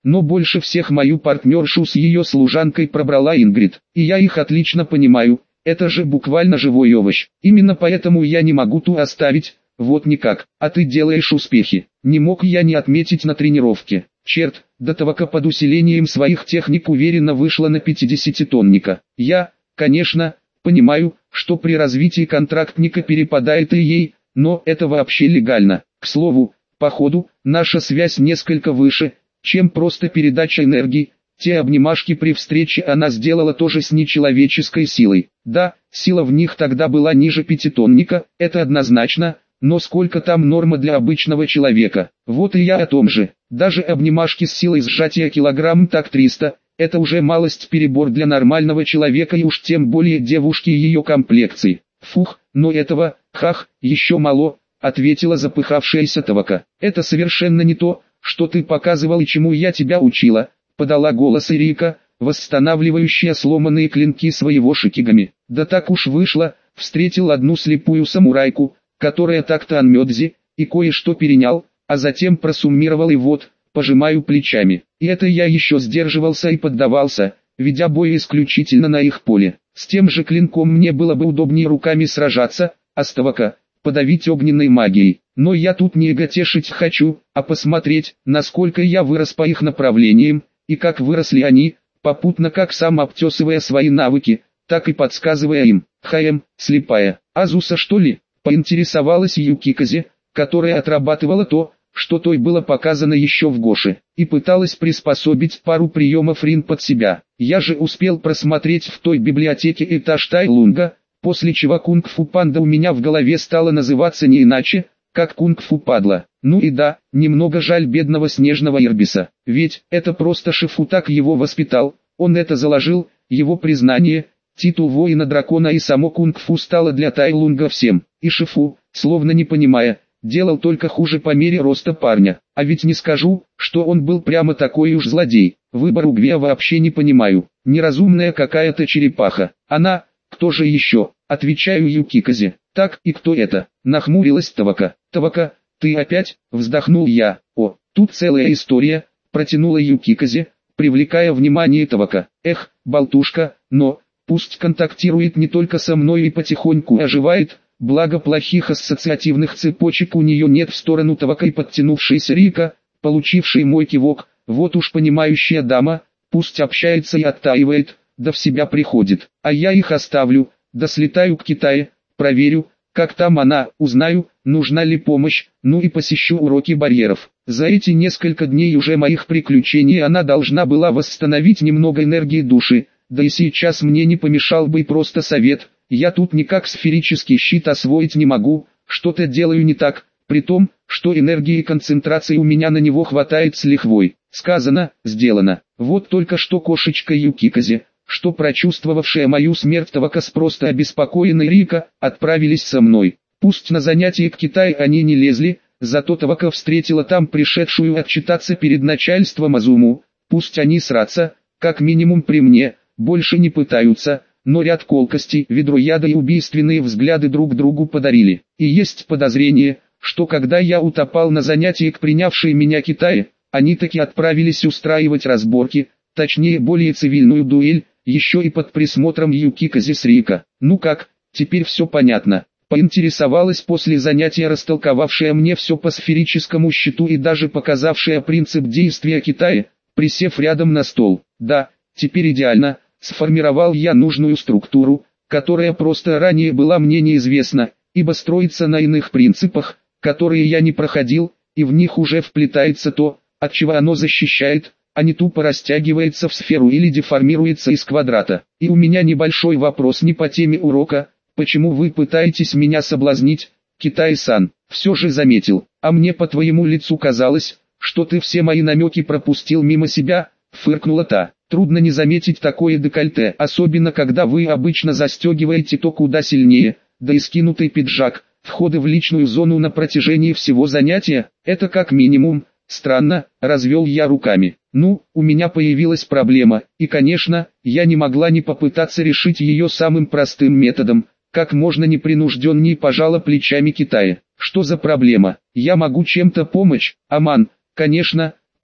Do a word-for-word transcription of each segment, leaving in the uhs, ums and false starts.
но больше всех мою партнершу с ее служанкой пробрала Ингрид. И я их отлично понимаю, это же буквально живой овощ. Именно поэтому я не могу ту оставить, вот никак. А ты делаешь успехи. Не мог я не отметить на тренировке. Черт, до того-ка под усилением своих техник уверенно вышла на пятидесятитонника. Я, конечно, понимаю, что при развитии контрактника перепадает и ей, но это вообще легально. К слову, походу, наша связь несколько выше, чем просто передача энергии. Те обнимашки при встрече она сделала тоже с нечеловеческой силой. Да, сила в них тогда была ниже пятитонника, это однозначно, но сколько там норма для обычного человека? Вот и я о том же. Даже обнимашки с силой сжатия килограмм так триста, это уже малость перебор для нормального человека и уж тем более девушки ее комплекции. Фух, но этого, хах, еще мало, ответила запыхавшаяся Тавака. Это совершенно не то, что ты показывал и чему я тебя учила, подала голос Эрика, восстанавливающая сломанные клинки своего шикигами. Да так уж вышло, встретил одну слепую самурайку, которая так-то анмёдзи, и кое-что перенял, а затем просуммировал и вот, пожимаю плечами. И это я еще сдерживался и поддавался, ведя бой исключительно на их поле. С тем же клинком мне было бы удобнее руками сражаться, а Ставака подавить огненной магией. Но я тут не эготешить хочу, а посмотреть, насколько я вырос по их направлениям, и как выросли они, попутно как сам обтесывая свои навыки, так и подсказывая им. Хаем, слепая, Азуса что ли? Поинтересовалась Юкиказе, которая отрабатывала то, что той было показано еще в Гоше, и пыталась приспособить пару приемов Рин под себя. Я же успел просмотреть в той библиотеке этаж Тайлунга, после чего кунг-фу панда у меня в голове стала называться не иначе, как кунг-фу падла. Ну и да, немного жаль бедного снежного Ирбиса, ведь это просто Шифу так его воспитал, он это заложил, его признание, титул воина-дракона и само кунг-фу стало для Тайлунга всем, и Шифу, словно не понимая, делал только хуже по мере роста парня. А ведь не скажу, что он был прямо такой уж злодей. Выбор Угвея вообще не понимаю. Неразумная какая-то черепаха. Она, кто же еще? Отвечаю Юкиказе. Так, и кто это? Нахмурилась Тавака. Тавака, ты опять? Вздохнул я. О, тут целая история, протянула Юкиказе, привлекая внимание Тавака. Эх, болтушка, но, пусть контактирует не только со мной и потихоньку оживает, благо плохих ассоциативных цепочек у нее нет в сторону Тавака и подтянувшейся Рика, получившей мой кивок, вот уж понимающая дама, пусть общается и оттаивает, да в себя приходит, а я их оставлю, да слетаю к Китаю, проверю, как там она, узнаю, нужна ли помощь, ну и посещу уроки барьеров. За эти несколько дней уже моих приключений она должна была восстановить немного энергии души, да и сейчас мне не помешал бы и просто совет. Я тут никак сферический щит освоить не могу, что-то делаю не так, при том, что энергии и концентрации у меня на него хватает с лихвой. Сказано, сделано. Вот только что кошечка Юкиказе, что прочувствовавшая мою смерть Тавака с просто обеспокоенной Рика, отправились со мной. Пусть на занятия к Китаю они не лезли, зато Тавака встретила там пришедшую отчитаться перед начальством Азуму, пусть они сраться, как минимум при мне, больше не пытаются. Но ряд колкостей, ведро яда и убийственные взгляды друг другу подарили. И есть подозрение, что когда я утопал на занятии к принявшей меня Китае, они таки отправились устраивать разборки, точнее более цивильную дуэль, еще и под присмотром Юкиказе с Рика. Ну как, теперь все понятно. Поинтересовалась после занятия растолковавшая мне все по сферическому щиту и даже показавшая принцип действия Китая, присев рядом на стол. Да, теперь идеально. Сформировал я нужную структуру, которая просто ранее была мне неизвестна, ибо строится на иных принципах, которые я не проходил, и в них уже вплетается то, от чего оно защищает, а не тупо растягивается в сферу или деформируется из квадрата. И у меня небольшой вопрос не по теме урока, почему вы пытаетесь меня соблазнить, Китай-сан, все же заметил, а мне по твоему лицу казалось, что ты все мои намеки пропустил мимо себя, фыркнула та. Трудно не заметить такое декольте, особенно когда вы обычно застегиваете то куда сильнее, да и скинутый пиджак, входы в личную зону на протяжении всего занятия, это как минимум, странно, развел я руками. Ну, у меня появилась проблема, и конечно, я не могла не попытаться решить ее самым простым методом, как можно непринужденнее пожала плечами Китая. Что за проблема? Я могу чем-то помочь, Аман? Конечно,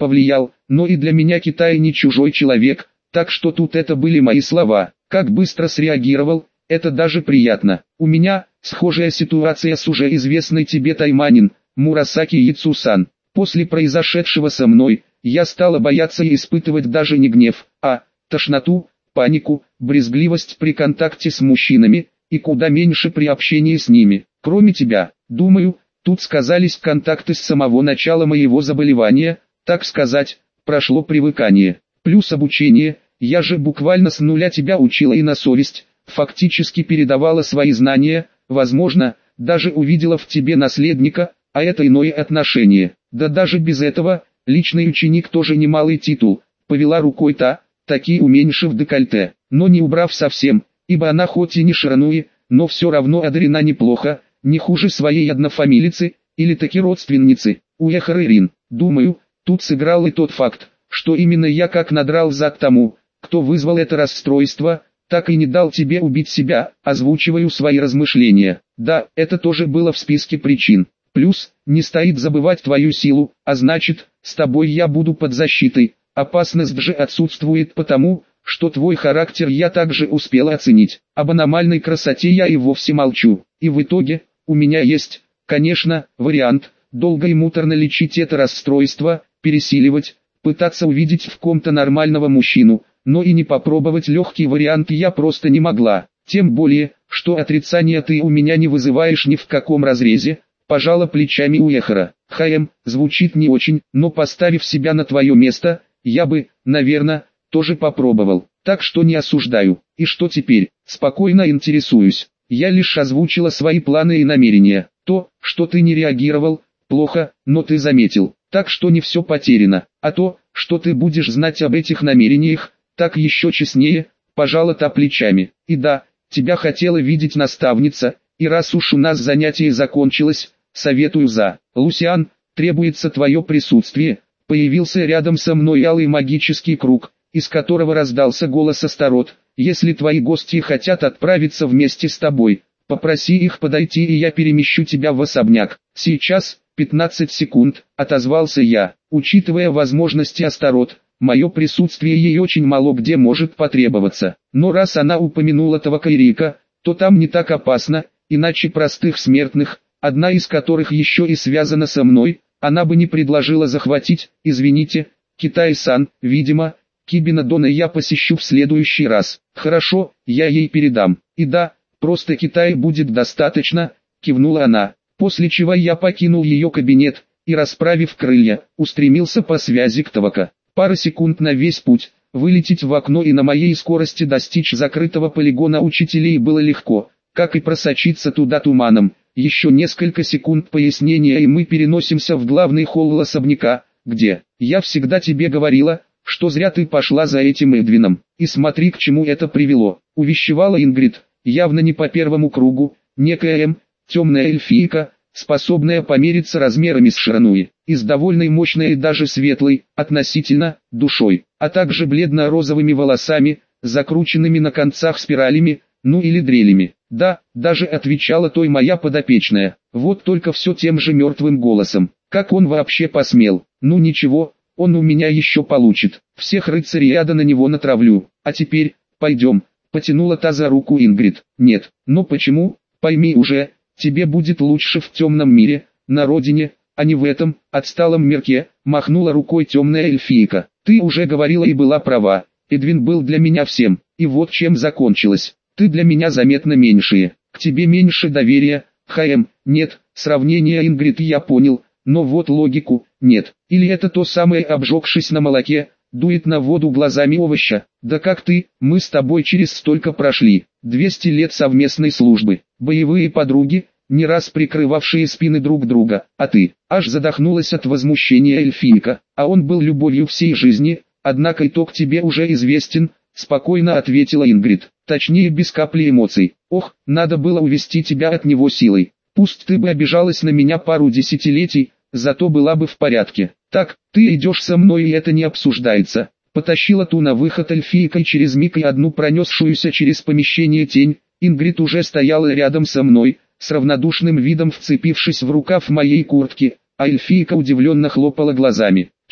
повлиял, но и для меня Китай не чужой человек, так что тут это были мои слова. Как быстро среагировал, это даже приятно. У меня схожая ситуация с уже известной тебе тайманин, Мурасаки Яцусан. После произошедшего со мной, я стала бояться и испытывать даже не гнев, а тошноту, панику, брезгливость при контакте с мужчинами, и куда меньше при общении с ними. Кроме тебя, думаю, тут сказались контакты с самого начала моего заболевания, так сказать, прошло привыкание. Плюс обучение, я же буквально с нуля тебя учила и на совесть, фактически передавала свои знания, возможно, даже увидела в тебе наследника, а это иное отношение. Да даже без этого, личный ученик тоже немалый титул, повела рукой та, таки уменьшив декольте, но не убрав совсем, ибо она хоть и не Ширануи, но все равно одарена неплохо, не хуже своей однофамилицы, или таки родственницы, Уэхары Рин. Думаю, тут сыграл и тот факт, что именно я как надрал зад тому, кто вызвал это расстройство, так и не дал тебе убить себя, озвучиваю свои размышления. Да, это тоже было в списке причин. Плюс, не стоит забывать твою силу, а значит, с тобой я буду под защитой. Опасность же отсутствует потому, что твой характер я также успел оценить. Об аномальной красоте я и вовсе молчу. И в итоге, у меня есть, конечно, вариант, долго и муторно лечить это расстройство, пересиливать, пытаться увидеть в ком-то нормального мужчину, но и не попробовать легкий вариант я просто не могла. Тем более, что отрицания ты у меня не вызываешь ни в каком разрезе. Пожала плечами Уэхара. Хаем, звучит не очень, но поставив себя на твое место, я бы, наверное, тоже попробовал. Так что не осуждаю. И что теперь? Спокойно интересуюсь. Я лишь озвучила свои планы и намерения. То, что ты не реагировал, плохо, но ты заметил. Так что не все потеряно. А то, что ты будешь знать об этих намерениях, так еще честнее, пожала та плечами. И да, тебя хотела видеть наставница, и раз уж у нас занятие закончилось, советую за. Лусиан, требуется твое присутствие. Появился рядом со мной алый магический круг, из которого раздался голос Астарот. Если твои гости хотят отправиться вместе с тобой, попроси их подойти, и я перемещу тебя в особняк. Сейчас, пятнадцать секунд, отозвался я. Учитывая возможности Астарот, мое присутствие ей очень мало где может потребоваться. Но раз она упомянула Тавакайрика, то там не так опасно, иначе простых смертных, одна из которых еще и связана со мной, она бы не предложила захватить. Извините, Китай-сан, видимо, Кибина Дона я посещу в следующий раз. Хорошо, я ей передам. И да, просто Китай будет достаточно, кивнула она. После чего я покинул ее кабинет, и расправив крылья, устремился по связи к Тавака. Пара секунд на весь путь, вылететь в окно и на моей скорости достичь закрытого полигона учителей было легко, как и просочиться туда туманом. Еще несколько секунд пояснения, и мы переносимся в главный холл особняка, где, я всегда тебе говорила, что зря ты пошла за этим Эдвином, и смотри, к чему это привело, увещевала Ингрид, явно не по первому кругу, некая М, темная эльфийка, способная помериться размерами с Ширануи, и с довольно мощной и даже светлой, относительно, душой, а также бледно-розовыми волосами, закрученными на концах спиралями, ну или дрелями. Да, даже отвечала той моя подопечная, вот только все тем же мертвым голосом. Как он вообще посмел? Ну ничего, он у меня еще получит. Всех рыцарей ада на него натравлю. А теперь, пойдем. Потянула та за руку Ингрид. Нет, но почему? Пойми уже, тебе будет лучше в темном мире, на родине, а не в этом отсталом мирке, махнула рукой темная эльфийка. Ты уже говорила и была права. Эдвин был для меня всем, и вот чем закончилось. Ты для меня заметно меньшее, к тебе меньше доверия, Хаем, нет, сравнение Ингрид я понял, но вот логику, нет. Или это то самое, обжегшись на молоке, дует на воду глазами овоща. Да как ты, мы с тобой через столько прошли, двести лет совместной службы, боевые подруги, не раз прикрывавшие спины друг друга, а ты, аж задохнулась от возмущения эльфийка, а он был любовью всей жизни, однако итог тебе уже известен, спокойно ответила Ингрид. Точнее, без капли эмоций. Ох, надо было увести тебя от него силой. Пусть ты бы обижалась на меня пару десятилетий, зато была бы в порядке. Так, ты идешь со мной, и это не обсуждается. Потащила ту на выход эльфийка, и через миг и одну пронесшуюся через помещение тень. Ингрид уже стояла рядом со мной, с равнодушным видом вцепившись в рукав моей куртки, а эльфийка удивленно хлопала глазами.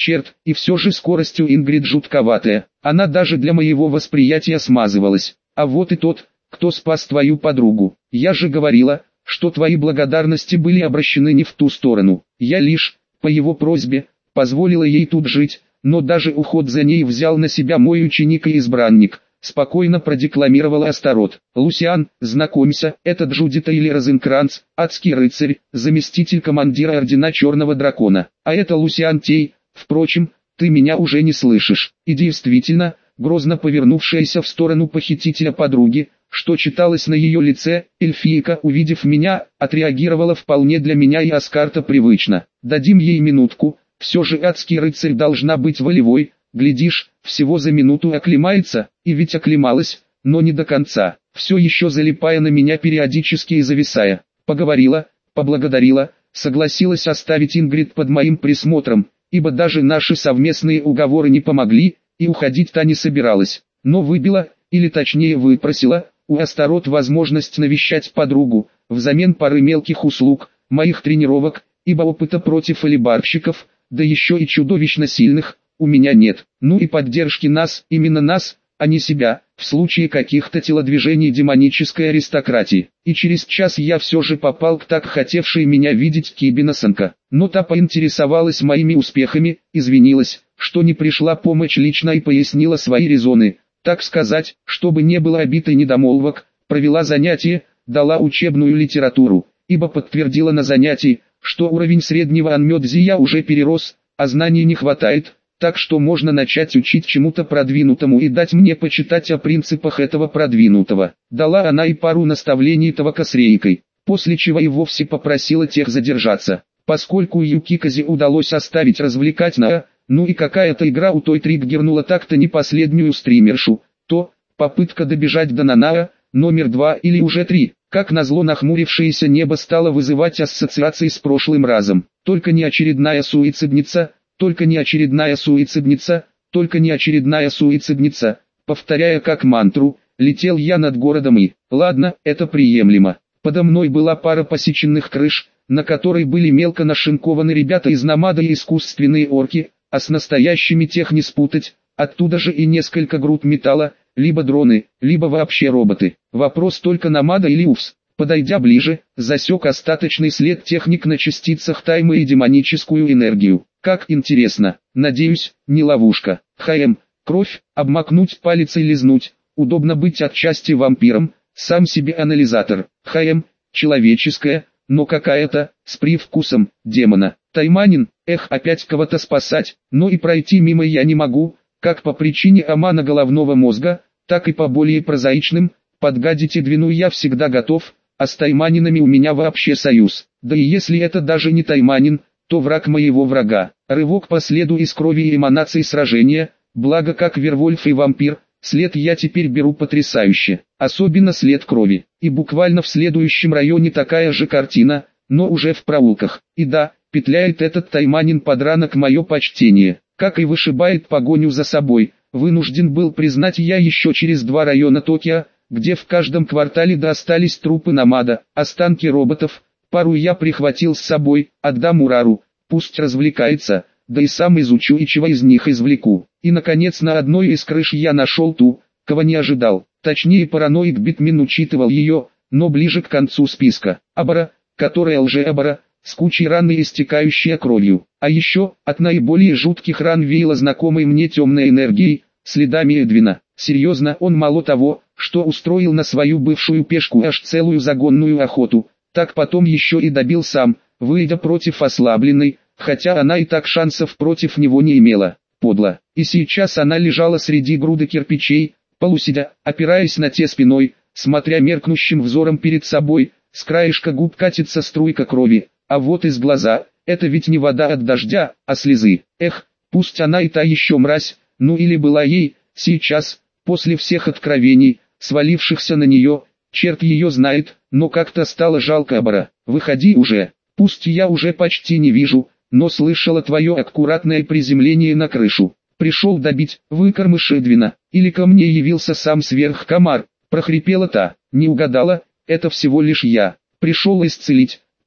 Черт, и все же скорость у Ингрид жутковатая, она даже для моего восприятия смазывалась. А вот и тот, кто спас твою подругу. Я же говорила, что твои благодарности были обращены не в ту сторону. Я лишь, по его просьбе, позволила ей тут жить, но даже уход за ней взял на себя мой ученик и избранник. Спокойно продекламировала Астарот. Лусиан, знакомься, это Джудита или Розенкранц, адский рыцарь, заместитель командира ордена Черного Дракона. А это Лусиан Тей, впрочем, ты меня уже не слышишь. И действительно, грозно повернувшаяся в сторону похитителя подруги, что читалось на ее лице, эльфийка, увидев меня, отреагировала вполне для меня и Аскарта привычно. Дадим ей минутку, все же адский рыцарь должна быть волевой, глядишь, всего за минуту оклемается, и ведь оклемалась, но не до конца, все еще залипая на меня периодически и зависая. Поговорила, поблагодарила, согласилась оставить Ингрид под моим присмотром, ибо даже наши совместные уговоры не помогли, и уходить та не собиралась, но выбила, или точнее выпросила, у Астарот возможность навещать подругу, взамен пары мелких услуг, моих тренировок, ибо опыта против алибарщиков, да еще и чудовищно сильных, у меня нет. Ну и поддержки нас, именно нас, а не себя, в случае каких-то телодвижений демонической аристократии. И через час я все же попал к так хотевшей меня видеть Кибиносанка. Но та поинтересовалась моими успехами, извинилась, что не пришла помочь лично и пояснила свои резоны. Так сказать, чтобы не было обид и недомолвок, провела занятие, дала учебную литературу, ибо подтвердила на занятии, что уровень среднего анмёдзи я уже перерос, а знаний не хватает, так что можно начать учить чему-то продвинутому и дать мне почитать о принципах этого продвинутого. Дала она и пару наставлений Тавака с Рейкой, после чего и вовсе попросила тех задержаться, поскольку Юкиказе удалось оставить развлекательное, ну и какая-то игра у той триггернула так-то не последнюю стримершу, то, попытка добежать до Нанаа, номер два или уже три, как назло нахмурившееся небо стало вызывать ассоциации с прошлым разом. Только не очередная суицидница, только не очередная суицидница, только не очередная суицидница, повторяя как мантру, летел я над городом и, ладно, это приемлемо. Подо мной была пара посеченных крыш, на которой были мелко нашинкованы ребята из Намада и искусственные орки, а с настоящими тех не спутать, оттуда же и несколько груд металла, либо дроны, либо вообще роботы. Вопрос только Намада или УФС. Подойдя ближе, засек остаточный след техник на частицах таймы и демоническую энергию. Как интересно, надеюсь, не ловушка. ХМ, кровь, обмакнуть палец и лизнуть, удобно быть отчасти вампиром, сам себе анализатор. ХМ, человеческая, но какая-то, с привкусом, демона. Тайманин, эх, опять кого-то спасать, но и пройти мимо я не могу, как по причине омана головного мозга, так и по более прозаичным, подгадить и двину я всегда готов, а с тайманинами у меня вообще союз. Да и если это даже не тайманин, то враг моего врага. Рывок по следу из крови и эманаций сражения, благо как Вервольф и вампир, след я теперь беру потрясающе, особенно след крови. И буквально в следующем районе такая же картина, но уже в проулках. И да, петляет этот тайманин-подранок мое почтение, как и вышибает погоню за собой. Вынужден был признать я еще через два района Токио, где в каждом квартале достались трупы Намада, останки роботов. Пару я прихватил с собой, отдам Урару, пусть развлекается, да и сам изучу и чего из них извлеку. И наконец на одной из крыш я нашел ту, кого не ожидал, точнее параноик Битмин учитывал ее, но ближе к концу списка. Абара, которая лже-абара, с кучей раны истекающая кровью. А еще, от наиболее жутких ран веяло знакомой мне темной энергией, следами Эдвина. Серьезно, он мало того, что устроил на свою бывшую пешку аж целую загонную охоту, так потом еще и добил сам, выйдя против ослабленной, хотя она и так шансов против него не имела. Подло. И сейчас она лежала среди груды кирпичей, полусидя, опираясь на те спиной, смотря меркнущим взором перед собой, с краешка губ катится струйка крови, а вот из глаза, это ведь не вода от дождя, а слезы. Эх, пусть она и та еще мразь, ну или была ей, сейчас, после всех откровений, свалившихся на нее, черт ее знает, но как-то стало жалко Абара. Выходи уже, пусть я уже почти не вижу, но слышала твое аккуратное приземление на крышу. Пришел добить, выкормыш Эдвина, или ко мне явился сам сверхкомар, прохрипела та. Не угадала, это всего лишь я. Пришел исцелить,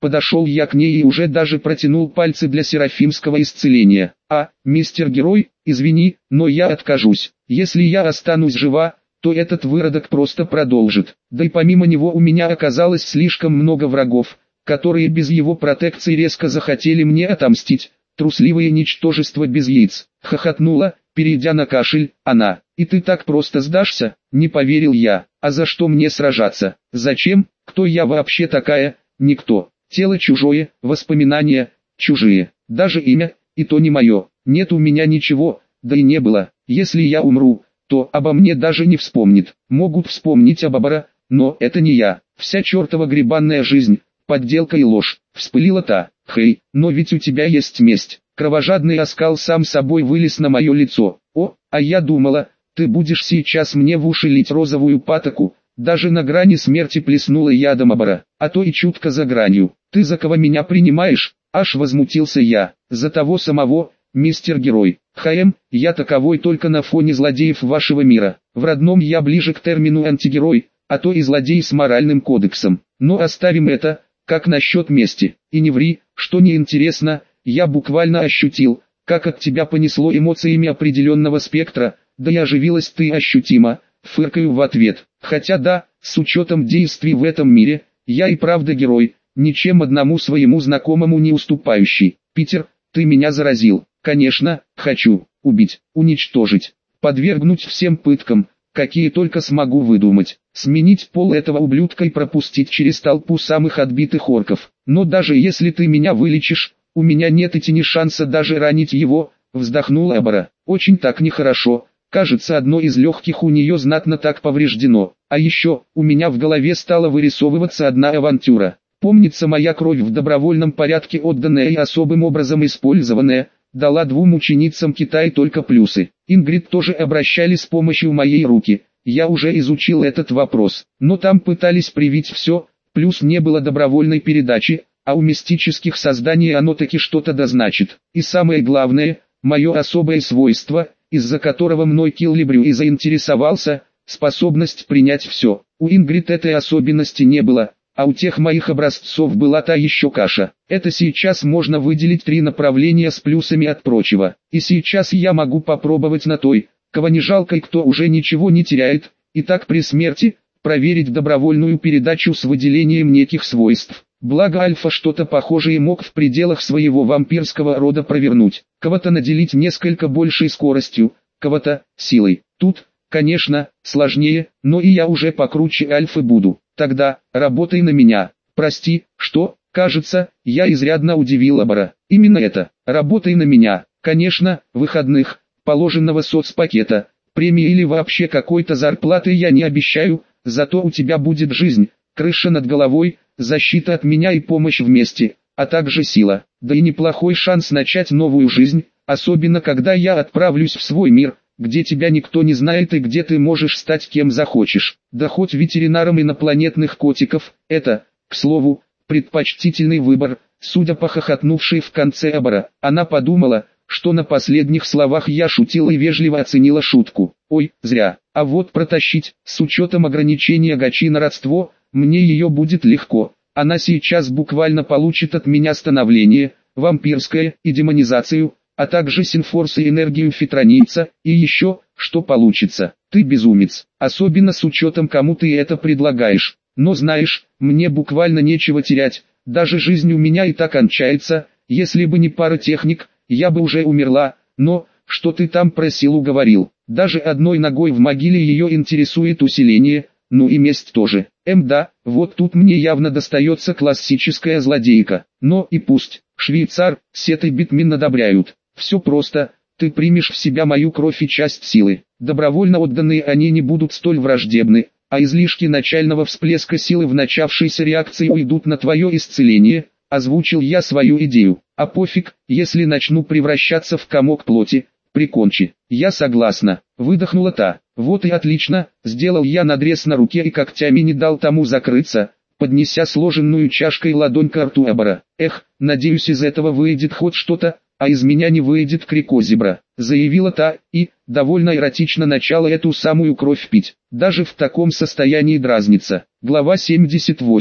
Подошел я к ней и уже даже протянул пальцы для серафимского исцеления. А, мистер Герой, извини, но я откажусь. Если я останусь жива, то этот выродок просто продолжит. Да и помимо него у меня оказалось слишком много врагов, которые без его протекции резко захотели мне отомстить. Трусливое ничтожество без яиц. Хохотнула, перейдя на кашель, она. И ты так просто сдашься? Не поверил я. А за что мне сражаться? Зачем? Кто я вообще такая? Никто. Тело чужое, воспоминания чужие. Даже имя, и то не мое. Нет у меня ничего, да и не было. Если я умру, то обо мне даже не вспомнит. Могут вспомнить об Абара, но это не я. Вся чертова гребанная жизнь, подделка и ложь. Вспылила та. Хей, но ведь у тебя есть месть. Кровожадный оскал сам собой вылез на мое лицо. О, а я думала, ты будешь сейчас мне в уши лить розовую патоку. Даже на грани смерти плеснула ядом Абара, а то и чутко за гранью. Ты за кого меня принимаешь? Аж возмутился я. За того самого, мистер Герой. Хаем, я таковой только на фоне злодеев вашего мира. В родном я ближе к термину антигерой, а то и злодей с моральным кодексом. Но оставим это, как насчет мести. И не ври, что неинтересно, я буквально ощутил, как от тебя понесло эмоциями определенного спектра, да и оживилась ты ощутимо. Фыркаю в ответ. Хотя да, с учетом действий в этом мире, я и правда герой, ничем одному своему знакомому не уступающий. Питер, ты меня заразил. Конечно, хочу убить, уничтожить, подвергнуть всем пыткам, какие только смогу выдумать, сменить пол этого ублюдка и пропустить через толпу самых отбитых орков. Но даже если ты меня вылечишь, у меня нет и тени шанса даже ранить его, вздохнула Абара. Очень так нехорошо. Кажется, одно из легких у нее знатно так повреждено. А еще, у меня в голове стала вырисовываться одна авантюра. Помнится, моя кровь в добровольном порядке отданная и особым образом использованная, дала двум ученицам Китая только плюсы. Ингрид тоже обращали с помощью моей руки. Я уже изучил этот вопрос, но там пытались привить все, плюс не было добровольной передачи, а у мистических созданий оно таки что-то дозначит. И самое главное, мое особое свойство, из-за которого мной Киллибрю и заинтересовался, способность принять все. У Ингрид этой особенности не было, а у тех моих образцов была та еще каша. Это сейчас можно выделить три направления с плюсами от прочего. И сейчас я могу попробовать на той, кого не жалко и кто уже ничего не теряет, и так при смерти, проверить добровольную передачу с выделением неких свойств. Благо Альфа что-то похожее мог в пределах своего вампирского рода провернуть. Кого-то наделить несколько большей скоростью, кого-то силой. Тут, конечно, сложнее, но и я уже покруче Альфы буду. Тогда, работай на меня. Прости, что, кажется, я изрядно удивил Абара. Именно это, работай на меня. Конечно, выходных, положенного соцпакета, премии или вообще какой-то зарплаты я не обещаю, зато у тебя будет жизнь, крыша над головой, защита от меня и помощь вместе, а также сила, да и неплохой шанс начать новую жизнь, особенно когда я отправлюсь в свой мир, где тебя никто не знает и где ты можешь стать кем захочешь, да хоть ветеринаром инопланетных котиков. Это, к слову, предпочтительный выбор. Судя по хохотнувшей в конце Абара, она подумала, что на последних словах я шутила и вежливо оценила шутку. Ой, зря. А вот протащить, с учетом ограничения гачи на родство, мне ее будет легко. Она сейчас буквально получит от меня становление, вампирское и демонизацию, а также синфорс и энергию фитронийца, и еще, что получится. Ты безумец, особенно с учетом кому ты это предлагаешь. Но знаешь, мне буквально нечего терять, даже жизнь у меня и так кончается, если бы не пара техник, я бы уже умерла, но, что ты там про силу говорил, даже одной ногой в могиле ее интересует усиление, ну и месть тоже. Эм да, вот тут мне явно достается классическая злодейка, но и пусть, швейцар, Сет и Битмин одобряют. Все просто, ты примешь в себя мою кровь и часть силы, добровольно отданные они не будут столь враждебны, а излишки начального всплеска силы в начавшейся реакции уйдут на твое исцеление. Озвучил я свою идею. А пофиг, если начну превращаться в комок плоти, прикончи. Я согласна. Выдохнула та. Вот и отлично, сделал я надрез на руке и когтями не дал тому закрыться, поднеся сложенную чашкой ладонь к рту Абара. Эх, надеюсь из этого выйдет хоть что-то, а из меня не выйдет крикозебра, заявила та, и, довольно эротично начала эту самую кровь пить. Даже в таком состоянии дразнится. Глава семьдесят восемь.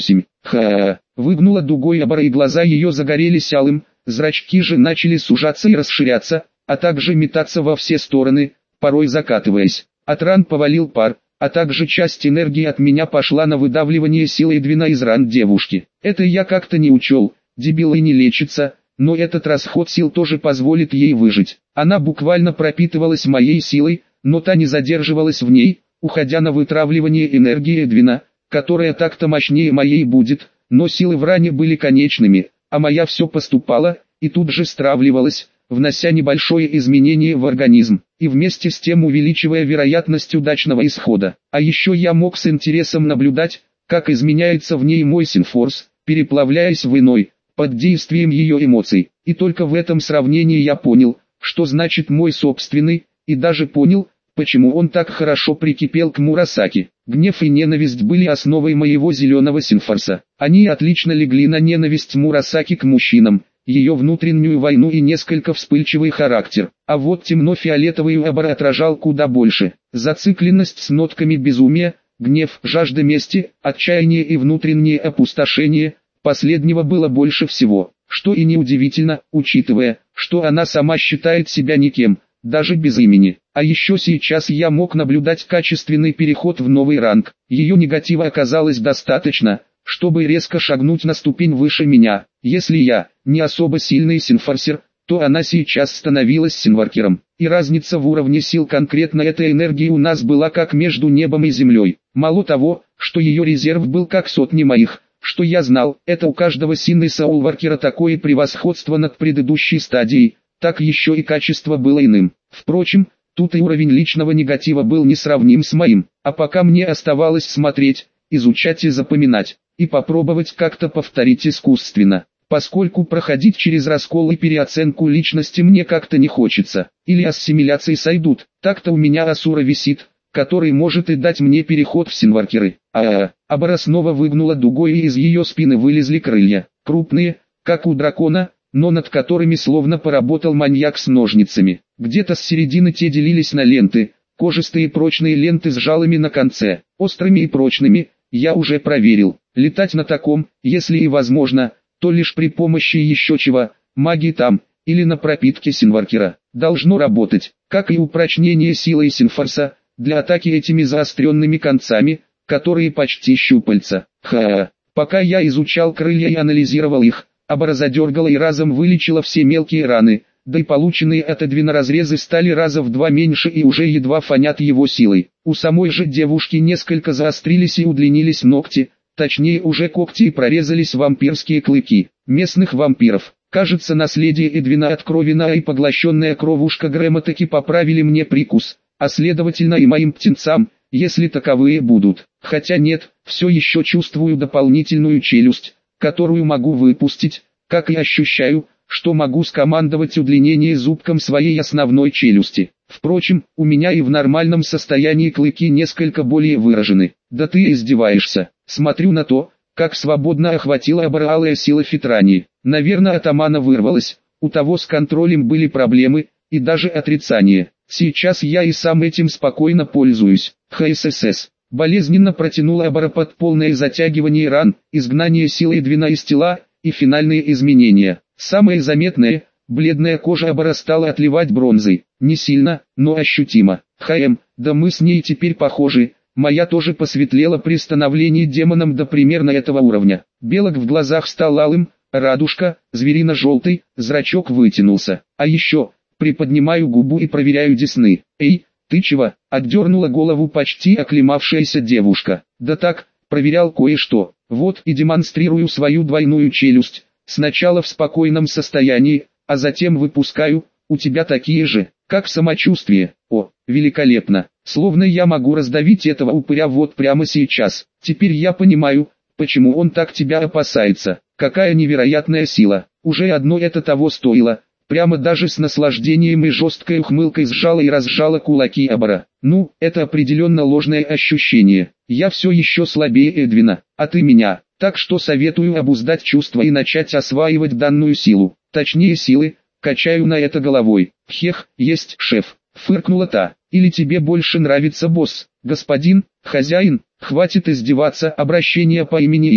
Ха! Выгнула дугой Абара, и глаза ее загорелись алым, зрачки же начали сужаться и расширяться, а также метаться во все стороны, порой закатываясь. От ран повалил пар, а также часть энергии от меня пошла на выдавливание силы Эдвина из ран девушки. Это я как-то не учел, дебил и не лечится, но этот расход сил тоже позволит ей выжить. Она буквально пропитывалась моей силой, но та не задерживалась в ней, уходя на вытравливание энергии Эдвина, которая так-то мощнее моей будет, но силы в ране были конечными, а моя все поступала, и тут же стравливалась, внося небольшое изменение в организм, и вместе с тем увеличивая вероятность удачного исхода. А еще я мог с интересом наблюдать, как изменяется в ней мой синфорс, переплавляясь в иной, под действием ее эмоций. И только в этом сравнении я понял, что значит мой собственный, и даже понял, почему он так хорошо прикипел к Мурасаки. Гнев и ненависть были основой моего зеленого синфорса. Они отлично легли на ненависть Мурасаки к мужчинам, ее внутреннюю войну и несколько вспыльчивый характер. А вот темно-фиолетовый Абара отражал куда больше. Зацикленность с нотками безумия, гнев, жажда мести, отчаяние и внутреннее опустошение. Последнего было больше всего, что и неудивительно, учитывая, что она сама считает себя никем, даже без имени. А еще сейчас я мог наблюдать качественный переход в новый ранг. Ее негатива оказалось достаточно, чтобы резко шагнуть на ступень выше меня. Если я не особо сильный синфорсер, то она сейчас становилась синваркером. И разница в уровне сил конкретно этой энергии у нас была как между небом и землей. Мало того, что ее резерв был как сотни моих, что я знал, это у каждого синной саулваркера такое превосходство над предыдущей стадией, так еще и качество было иным. Впрочем, тут и уровень личного негатива был несравним с моим, а пока мне оставалось смотреть, изучать и запоминать, и попробовать как-то повторить искусственно, поскольку проходить через раскол и переоценку личности мне как-то не хочется, или ассимиляции сойдут, так-то у меня Асура висит, который может и дать мне переход в синваркеры. А-а-а, Абара снова выгнула дугой, и из ее спины вылезли крылья, крупные, как у дракона, но над которыми словно поработал маньяк с ножницами. Где-то с середины те делились на ленты, кожистые прочные ленты с жалами на конце, острыми и прочными, я уже проверил. Летать на таком, если и возможно, то лишь при помощи еще чего, магии там, или на пропитке синваркера. Должно работать, как и упрочнение силы синфорса, для атаки этими заостренными концами, которые почти щупальца. Ха-ха. Пока я изучал крылья и анализировал их, Абара задергала и разом вылечила все мелкие раны, да и полученные от Эдвина разрезы стали раза в два меньше и уже едва фонят его силой. У самой же девушки несколько заострились и удлинились ногти, точнее уже когти, и прорезались вампирские клыки местных вампиров. Кажется, наследие Эдвина от Кровина и поглощенная кровушка Грэма таки поправили мне прикус, а следовательно и моим птенцам, если таковые будут. Хотя нет, все еще чувствую дополнительную челюсть, которую могу выпустить, как и ощущаю, что могу скомандовать удлинение зубком своей основной челюсти. Впрочем, у меня и в нормальном состоянии клыки несколько более выражены. Да ты издеваешься. Смотрю на то, как свободно охватила оборалая сила Фитрани. Наверное, от Амана вырвалась, у того с контролем были проблемы, и даже отрицание. Сейчас я и сам этим спокойно пользуюсь. ХСС. Болезненно протянула Абара под полное затягивание ран, изгнание силы Эдвина из тела, и финальные изменения. Самое заметное, бледная кожа Абара стала отливать бронзой. Не сильно, но ощутимо. ХМ, да мы с ней теперь похожи. Моя тоже посветлела при становлении демоном до примерно этого уровня. Белок в глазах стал алым, радужка, зверино-желтый, зрачок вытянулся. А еще, приподнимаю губу и проверяю десны. Эй, ты чего? Отдернула голову почти оклемавшаяся девушка. Да так, проверял кое-что. Вот и демонстрирую свою двойную челюсть. Сначала в спокойном состоянии, а затем выпускаю. У тебя такие же, как самочувствие. О, великолепно. Словно я могу раздавить этого упыря вот прямо сейчас. Теперь я понимаю, почему он так тебя опасается. Какая невероятная сила. Уже одно это того стоило. Прямо даже с наслаждением и жесткой ухмылкой сжала и разжала кулаки Абара. Ну, это определенно ложное ощущение. Я все еще слабее Эдвина, а ты меня. Так что советую обуздать чувства и начать осваивать данную силу. Точнее силы, качаю на это головой. Хех, есть шеф. Фыркнула та. Или тебе больше нравится босс, господин, хозяин, хватит издеваться, обращение по имени или,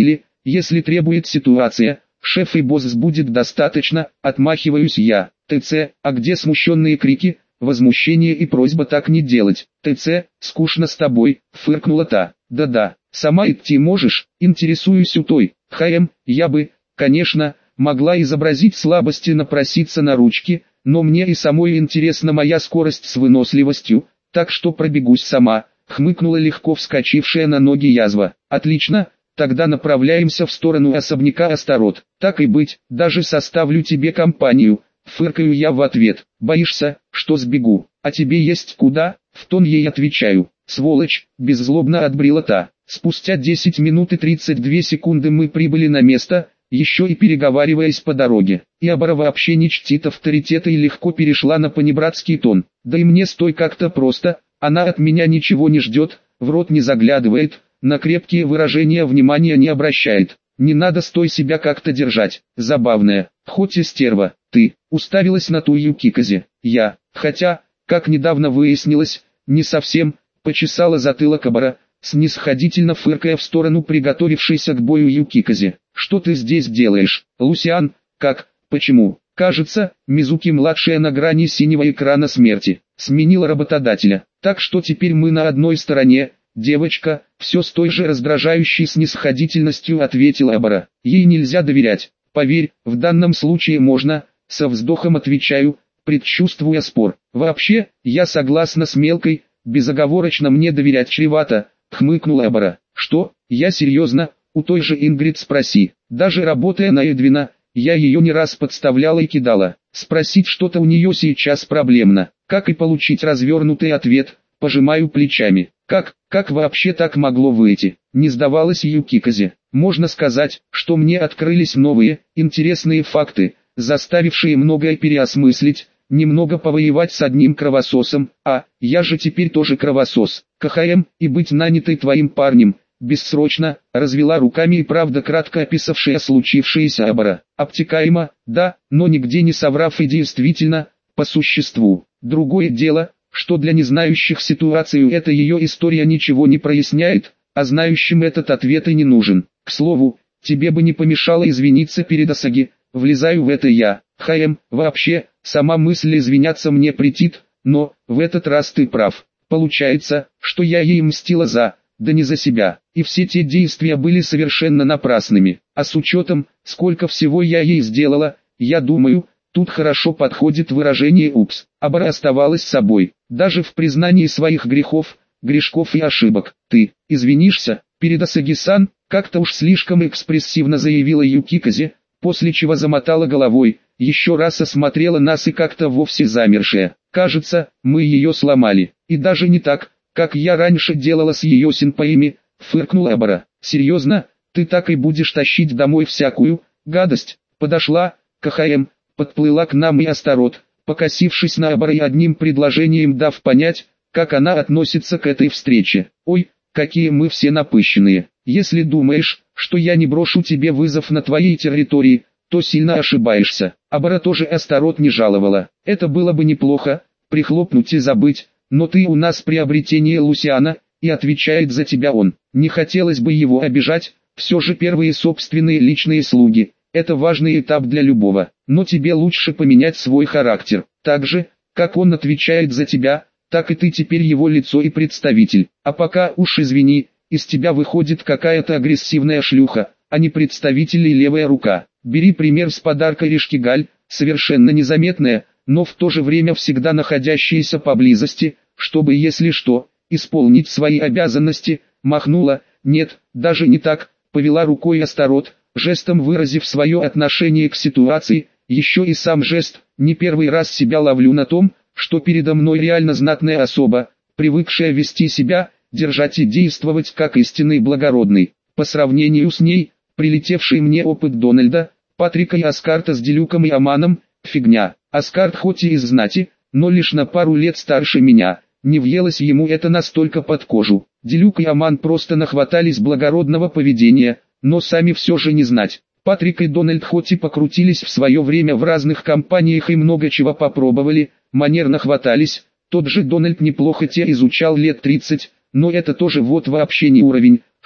если требует ситуация, шеф и босс будет достаточно, отмахиваюсь я. ТЦ, а где смущенные крики, возмущение и просьба так не делать? ТЦ, скучно с тобой, фыркнула та. Да-да, сама идти можешь, интересуюсь у той. ХМ, я бы, конечно, могла изобразить слабости, напроситься на ручки, но мне и самой интересна моя скорость с выносливостью, так что пробегусь сама, хмыкнула легко вскочившая на ноги язва. Отлично, тогда направляемся в сторону особняка Астарот. Так и быть, даже составлю тебе компанию. Фыркаю я в ответ. Боишься, что сбегу? А тебе есть куда? В тон ей отвечаю. Сволочь, беззлобно отбрила та. Спустя десять минут и тридцать две секунды мы прибыли на место, еще и переговариваясь по дороге. И Абара вообще не чтит авторитета и легко перешла на понебратский тон. Да и мне стой как-то просто, она от меня ничего не ждет, в рот не заглядывает, на крепкие выражения внимания не обращает. Не надо стой себя как-то держать, забавная, хоть и стерва. Ты, уставилась на ту Юкиказе. Я, хотя, как недавно выяснилось, не совсем, почесала затылок Абара, снисходительно фыркая в сторону приготовившейся к бою Юкиказе. Что ты здесь делаешь, Лусиан? Как, почему? Кажется, Мизуки-младшая на грани синего экрана смерти, сменила работодателя. Так что теперь мы на одной стороне. Девочка, все с той же раздражающей снисходительностью ответила Абара. Ей нельзя доверять. Поверь, в данном случае можно, со вздохом отвечаю, предчувствуя спор. Вообще, я согласна с мелкой, безоговорочно мне доверять чревато, хмыкнула Абара. Что, я серьезно, у той же Ингрид спроси. Даже работая на Эдвина, я ее не раз подставляла и кидала. Спросить что-то у нее сейчас проблемно. Как и получить развернутый ответ, пожимаю плечами. Как, как вообще так могло выйти? Не сдавалась Юкиказе. Можно сказать, что мне открылись новые, интересные факты, заставившие многое переосмыслить, немного повоевать с одним кровососом, а, я же теперь тоже кровосос, КХМ, и быть нанятой твоим парнем, бессрочно, развела руками и правда кратко описавшая случившееся Абара. Обтекаемо, да, но нигде не соврав и действительно, по существу. Другое дело, что для незнающих ситуацию эта ее история ничего не проясняет, а знающим этот ответ и не нужен. К слову, тебе бы не помешало извиниться перед Асаги, влезаю в это я. ХМ, вообще, сама мысль извиняться мне претит, но, в этот раз ты прав. Получается, что я ей мстила за, да не за себя, и все те действия были совершенно напрасными. А с учетом, сколько всего я ей сделала, я думаю, тут хорошо подходит выражение «упс». Абара оставалась собой, даже в признании своих грехов, грешков и ошибок. Ты, извинишься, перед Асаги-сан, как-то уж слишком экспрессивно заявила Юкиказе, после чего замотала головой, еще раз осмотрела нас и как-то вовсе замершая. Кажется, мы ее сломали, и даже не так, как я раньше делала с ее синпаями, фыркнула Абара. Серьезно, ты так и будешь тащить домой всякую гадость? Подошла, КХМ, подплыла к нам и Астарот, покосившись на Абара и одним предложением дав понять, как она относится к этой встрече. Ой, какие мы все напыщенные. Если думаешь, что я не брошу тебе вызов на твоей территории, то сильно ошибаешься. Абара тоже Астарот не жаловала. Это было бы неплохо, прихлопнуть и забыть, но ты у нас приобретение Лусиана, и отвечает за тебя он. Не хотелось бы его обижать, все же первые собственные личные слуги. Это важный этап для любого, но тебе лучше поменять свой характер. Так же, как он отвечает за тебя, так и ты теперь его лицо и представитель. А пока уж извини, из тебя выходит какая-то агрессивная шлюха, а не представитель и левая рука. Бери пример с подарка Ришкигаль, совершенно незаметная, но в то же время всегда находящаяся поблизости, чтобы если что, исполнить свои обязанности, махнула, нет, даже не так, повела рукой Астарот, жестом выразив свое отношение к ситуации, еще и сам жест, не первый раз себя ловлю на том, что передо мной реально знатная особа, привыкшая вести себя, держать и действовать как истинный благородный. По сравнению с ней, прилетевший мне опыт Дональда, Патрика и Аскарта с Делюком и Аманом, фигня. Аскарт хоть и из знати, но лишь на пару лет старше меня, не въелось ему это настолько под кожу. Делюк и Аман просто нахватались благородного поведения, но сами все же не знать. Патрик и Дональд хоть и покрутились в свое время в разных компаниях и много чего попробовали, манер нахватались, тот же Дональд неплохо те изучал лет тридцать, но это тоже вот вообще не уровень,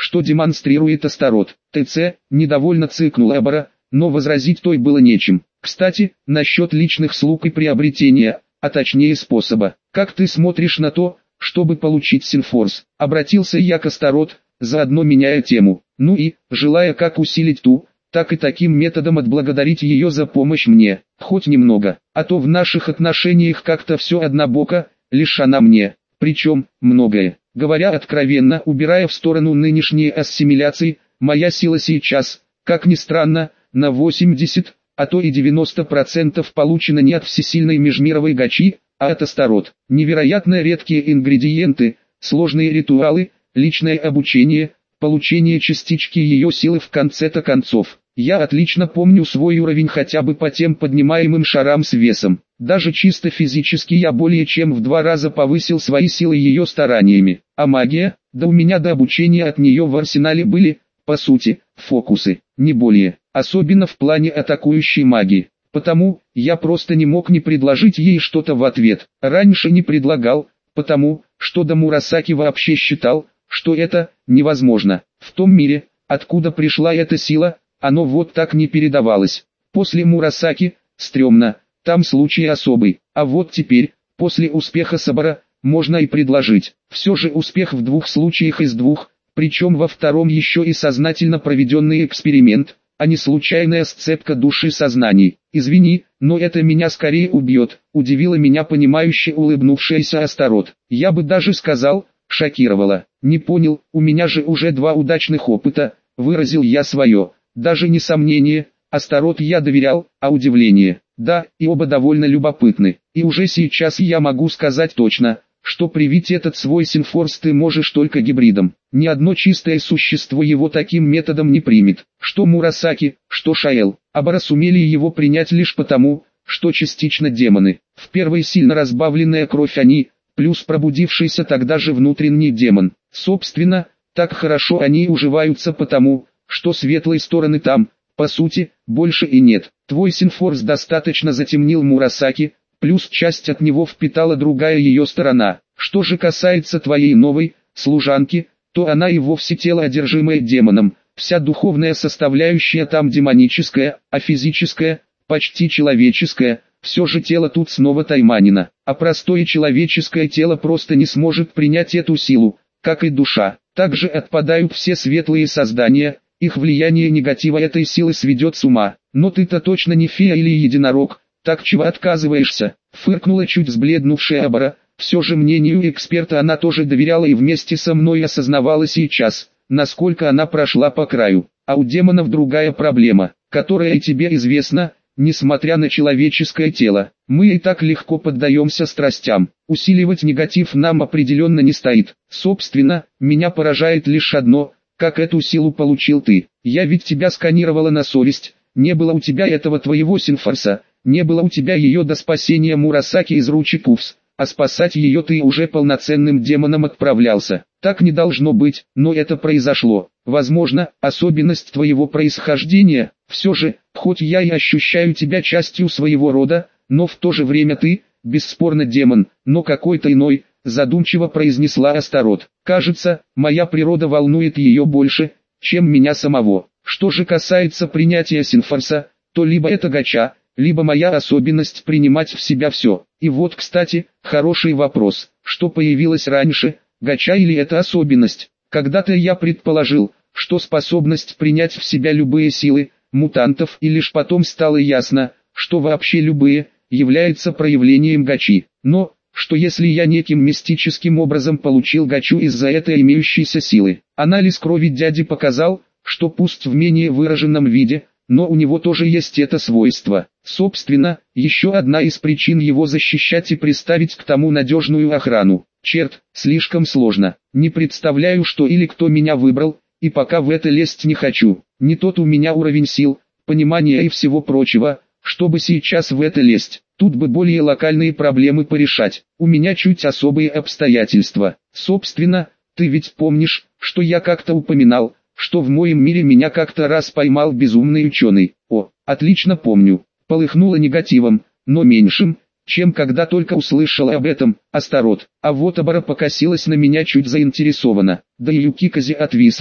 что демонстрирует Астарот. ТЦ, недовольно цыкнул Абара, но возразить той было нечем. Кстати, насчет личных слуг и приобретения, а точнее способа. Как ты смотришь на то, чтобы получить Синфорс? Обратился я к Астарот, заодно меняя тему. Ну и, желая как усилить ту, так и таким методом отблагодарить ее за помощь мне, хоть немного, а то в наших отношениях как-то все однобоко, лишь она мне, причем, многое. Говоря откровенно, убирая в сторону нынешние ассимиляции, моя сила сейчас, как ни странно, на восемьдесят, а то и девяносто процентов получена не от всесильной межмировой гачи, а от Астарот. Невероятно редкие ингредиенты, сложные ритуалы, личное обучение, получение частички ее силы в конце-то концов. Я отлично помню свой уровень хотя бы по тем поднимаемым шарам с весом. Даже чисто физически я более чем в два раза повысил свои силы ее стараниями. А магия, да у меня до обучения от нее в арсенале были, по сути, фокусы, не более. Особенно в плане атакующей магии. Потому, я просто не мог не предложить ей что-то в ответ. Раньше не предлагал, потому, что до Мурасаки вообще считал, что это невозможно. В том мире, откуда пришла эта сила, оно вот так не передавалось. После Мурасаки, стрёмно, там случай особый. А вот теперь, после успеха Сабара, можно и предложить. Все же успех в двух случаях из двух, причем во втором еще и сознательно проведенный эксперимент, а не случайная сцепка души сознаний. Извини, но это меня скорее убьет, удивила меня понимающе улыбнувшаяся Астарот. Я бы даже сказал, шокировала. Не понял, у меня же уже два удачных опыта, выразил я свое. Даже не сомнение, Астарот я доверял, а удивление. Да, и оба довольно любопытны. И уже сейчас я могу сказать точно, что привить этот свой Синфорс ты можешь только гибридом. Ни одно чистое существо его таким методом не примет. Что Мурасаки, что Шаэл, Абара сумели его принять лишь потому, что частично демоны. В первой сильно разбавленная кровь они, плюс пробудившийся тогда же внутренний демон. Собственно, так хорошо они уживаются потому, что светлой стороны там, по сути, больше и нет. Твой Синфорс достаточно затемнил Мурасаки, плюс часть от него впитала другая ее сторона. Что же касается твоей новой, служанки, то она и вовсе тело одержимое демоном. Вся духовная составляющая там демоническая, а физическая, почти человеческая. Все же тело тут снова тайманина, а простое человеческое тело просто не сможет принять эту силу, как и душа. Также отпадают все светлые создания. Их влияние негатива этой силы сведет с ума. Но ты-то точно не фея или единорог, так чего отказываешься? Фыркнула чуть взбледнувшая Абара. Все же мнению эксперта она тоже доверяла и вместе со мной осознавала сейчас, насколько она прошла по краю. А у демонов другая проблема, которая и тебе известна, несмотря на человеческое тело. Мы и так легко поддаемся страстям. Усиливать негатив нам определенно не стоит. Собственно, меня поражает лишь одно – как эту силу получил ты? Я ведь тебя сканировала на совесть, не было у тебя этого твоего Синфорса, не было у тебя ее до спасения Мурасаки из ручек Увс, а спасать ее ты уже полноценным демоном отправлялся. Так не должно быть, но это произошло. Возможно, особенность твоего происхождения, все же, хоть я и ощущаю тебя частью своего рода, но в то же время ты, бесспорно демон, но какой-то иной, задумчиво произнесла Астарот. Кажется, моя природа волнует ее больше, чем меня самого. Что же касается принятия Синфорса, то либо это гача, либо моя особенность принимать в себя все. И вот, кстати, хороший вопрос, что появилось раньше, гача или это особенность? Когда-то я предположил, что способность принять в себя любые силы, мутантов, и лишь потом стало ясно, что вообще любые, является проявлением гачи. Но, что если я неким мистическим образом получил гачу из-за этой имеющейся силы? Анализ крови дяди показал, что пусть в менее выраженном виде, но у него тоже есть это свойство. Собственно, еще одна из причин его защищать и приставить к тому надежную охрану. Черт, слишком сложно. Не представляю, что или кто меня выбрал, и пока в это лезть не хочу. Не тот у меня уровень сил, понимания и всего прочего, чтобы сейчас в это лезть. Тут бы более локальные проблемы порешать. У меня чуть особые обстоятельства. Собственно, ты ведь помнишь, что я как-то упоминал, что в моем мире меня как-то раз поймал безумный ученый. О, отлично помню. Полыхнуло негативом, но меньшим, чем когда только услышала об этом, Астарот. А вот Абара покосилась на меня чуть заинтересованно. Да и Юкикази отвисла,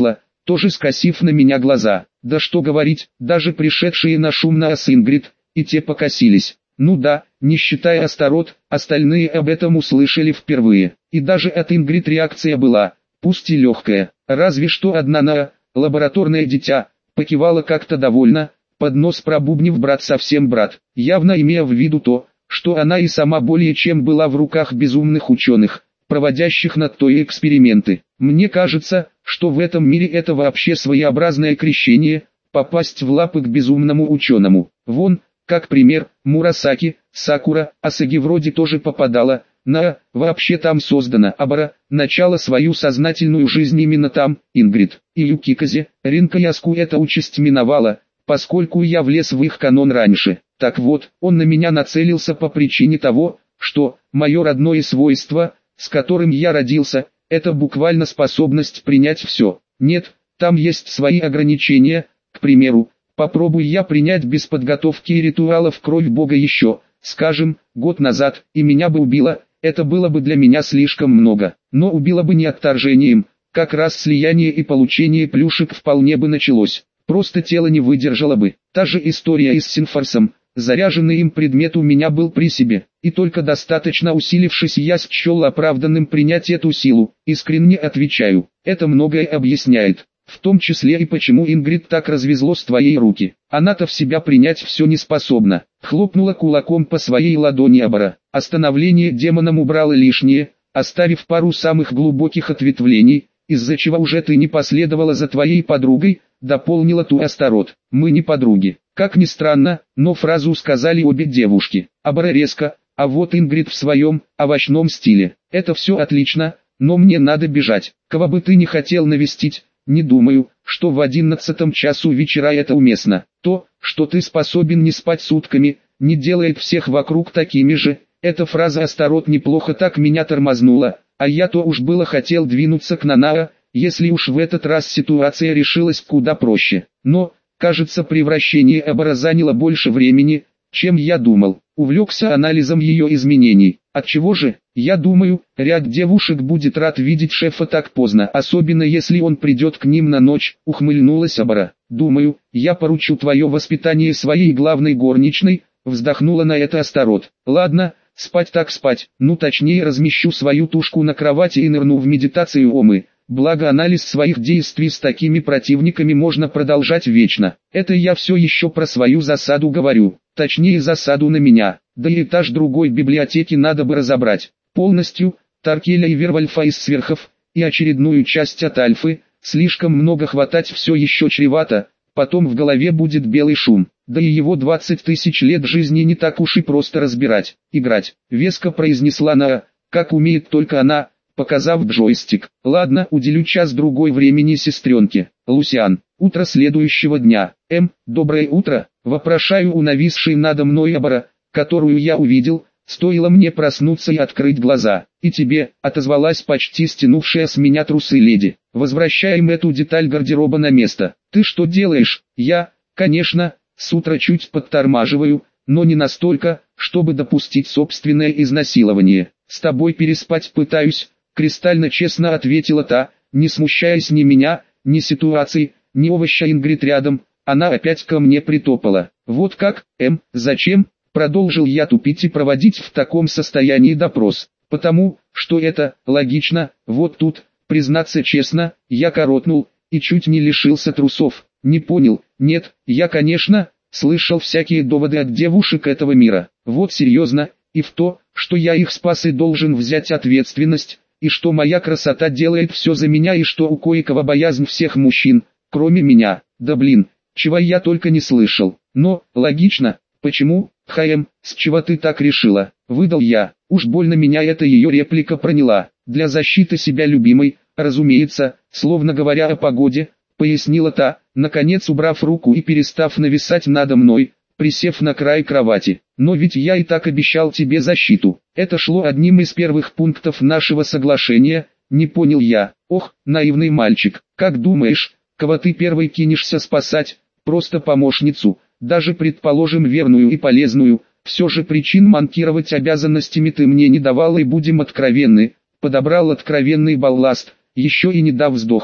тоже скосив на меня глаза. Да что говорить, даже пришедшие на шум на ас Ингрид, и те покосились. Ну да, не считая Астарот, остальные об этом услышали впервые. И даже от Ингрид реакция была, пусть и легкая. Разве что одна на лабораторное дитя покивала как-то довольно, под нос пробубнив брат совсем брат, явно имея в виду то, что она и сама более чем была в руках безумных ученых, проводящих над той эксперименты. Мне кажется, что в этом мире это вообще своеобразное крещение, попасть в лапы к безумному ученому. Вон, как пример, Мурасаки, Сакура, Асаги вроде тоже попадала, на, вообще там создана Абара, начало свою сознательную жизнь именно там, Ингрид, и Юкиказе, Ринка Яску эта участь миновала, поскольку я влез в их канон раньше. Так вот, он на меня нацелился по причине того, что, мое родное свойство, с которым я родился, это буквально способность принять все. Нет, там есть свои ограничения, к примеру, попробуй я принять без подготовки и ритуалов кровь Бога еще, скажем, год назад, и меня бы убило, это было бы для меня слишком много, но убило бы не отторжением, как раз слияние и получение плюшек вполне бы началось, просто тело не выдержало бы. Та же история и с Синфорсом, заряженный им предмет у меня был при себе, и только достаточно усилившись я счел оправданным принять эту силу, искренне отвечаю, это многое объясняет. В том числе и почему Ингрид так развезло с твоей руки. Она-то в себя принять все не способна. Хлопнула кулаком по своей ладони Абара. Остановление демоном убрало лишнее, оставив пару самых глубоких ответвлений, из-за чего уже ты не последовала за твоей подругой, дополнила ту Астарот. Мы не подруги. Как ни странно, но фразу сказали обе девушки. Абара резко, а вот Ингрид в своем, овощном стиле. Это все отлично, но мне надо бежать. Кого бы ты не хотел навестить, не думаю, что в одиннадцатом часу вечера это уместно. То, что ты способен не спать сутками, не делает всех вокруг такими же. Эта фраза Астарот неплохо так меня тормознула, а я то уж было хотел двинуться к Нанаа, если уж в этот раз ситуация решилась куда проще. Но, кажется, превращение Абара заняло больше времени, чем я думал. Увлекся анализом ее изменений. Отчего же, я думаю, ряд девушек будет рад видеть шефа так поздно, особенно если он придет к ним на ночь, ухмыльнулась Абара. Думаю, я поручу твое воспитание своей главной горничной, вздохнула на это Астарот. Ладно, спать так спать, ну точнее размещу свою тушку на кровати и нырну в медитацию Омы. Благо анализ своих действий с такими противниками можно продолжать вечно. Это я все еще про свою засаду говорю, точнее засаду на меня. Да и этаж другой библиотеки надо бы разобрать. Полностью, Таркеля и Вервольфа из сверхов, и очередную часть от Альфы, слишком много хватать все еще чревато, потом в голове будет белый шум. Да и его двадцать тысяч лет жизни не так уж и просто разбирать, играть. Веско произнесла Наа, как умеет только она, показав джойстик. Ладно, уделю час-другой времени сестренке. Лусиан. Утро следующего дня. М, доброе утро, вопрошаю у нависшей надо мной Абара, которую я увидел, стоило мне проснуться и открыть глаза. И тебе, отозвалась почти стянувшая с меня трусы леди. Возвращаем эту деталь гардероба на место. Ты что делаешь? Я, конечно, с утра чуть подтормаживаю, но не настолько, чтобы допустить собственное изнасилование. С тобой переспать пытаюсь, кристально честно ответила та, не смущаясь ни меня, ни ситуации, ни овоща Ингрид рядом. Она опять ко мне притопала. Вот как, М, зачем? Продолжил я тупить и проводить в таком состоянии допрос. Потому, что это, логично, вот тут, признаться честно, я коротнул, и чуть не лишился трусов. Не понял, нет, я конечно, слышал всякие доводы от девушек этого мира. Вот серьезно, и в то, что я их спас и должен взять ответственность, и что моя красота делает все за меня и что у кое-кого боязнь всех мужчин, кроме меня. Да блин, чего я только не слышал. Но, логично, почему, Хаем, с чего ты так решила? Выдал я, уж больно меня эта ее реплика проняла. Для защиты себя любимой, разумеется, словно говоря о погоде, пояснила та, наконец убрав руку и перестав нависать надо мной, присев на край кровати. Но ведь я и так обещал тебе защиту. Это шло одним из первых пунктов нашего соглашения, не понял я. Ох, наивный мальчик, как думаешь, кого ты первый кинешься спасать? Просто помощницу, даже предположим верную и полезную. Все же причин манкировать обязанностями ты мне не давал, и будем откровенны, подобрал откровенный балласт, еще и не дав вздохнуть.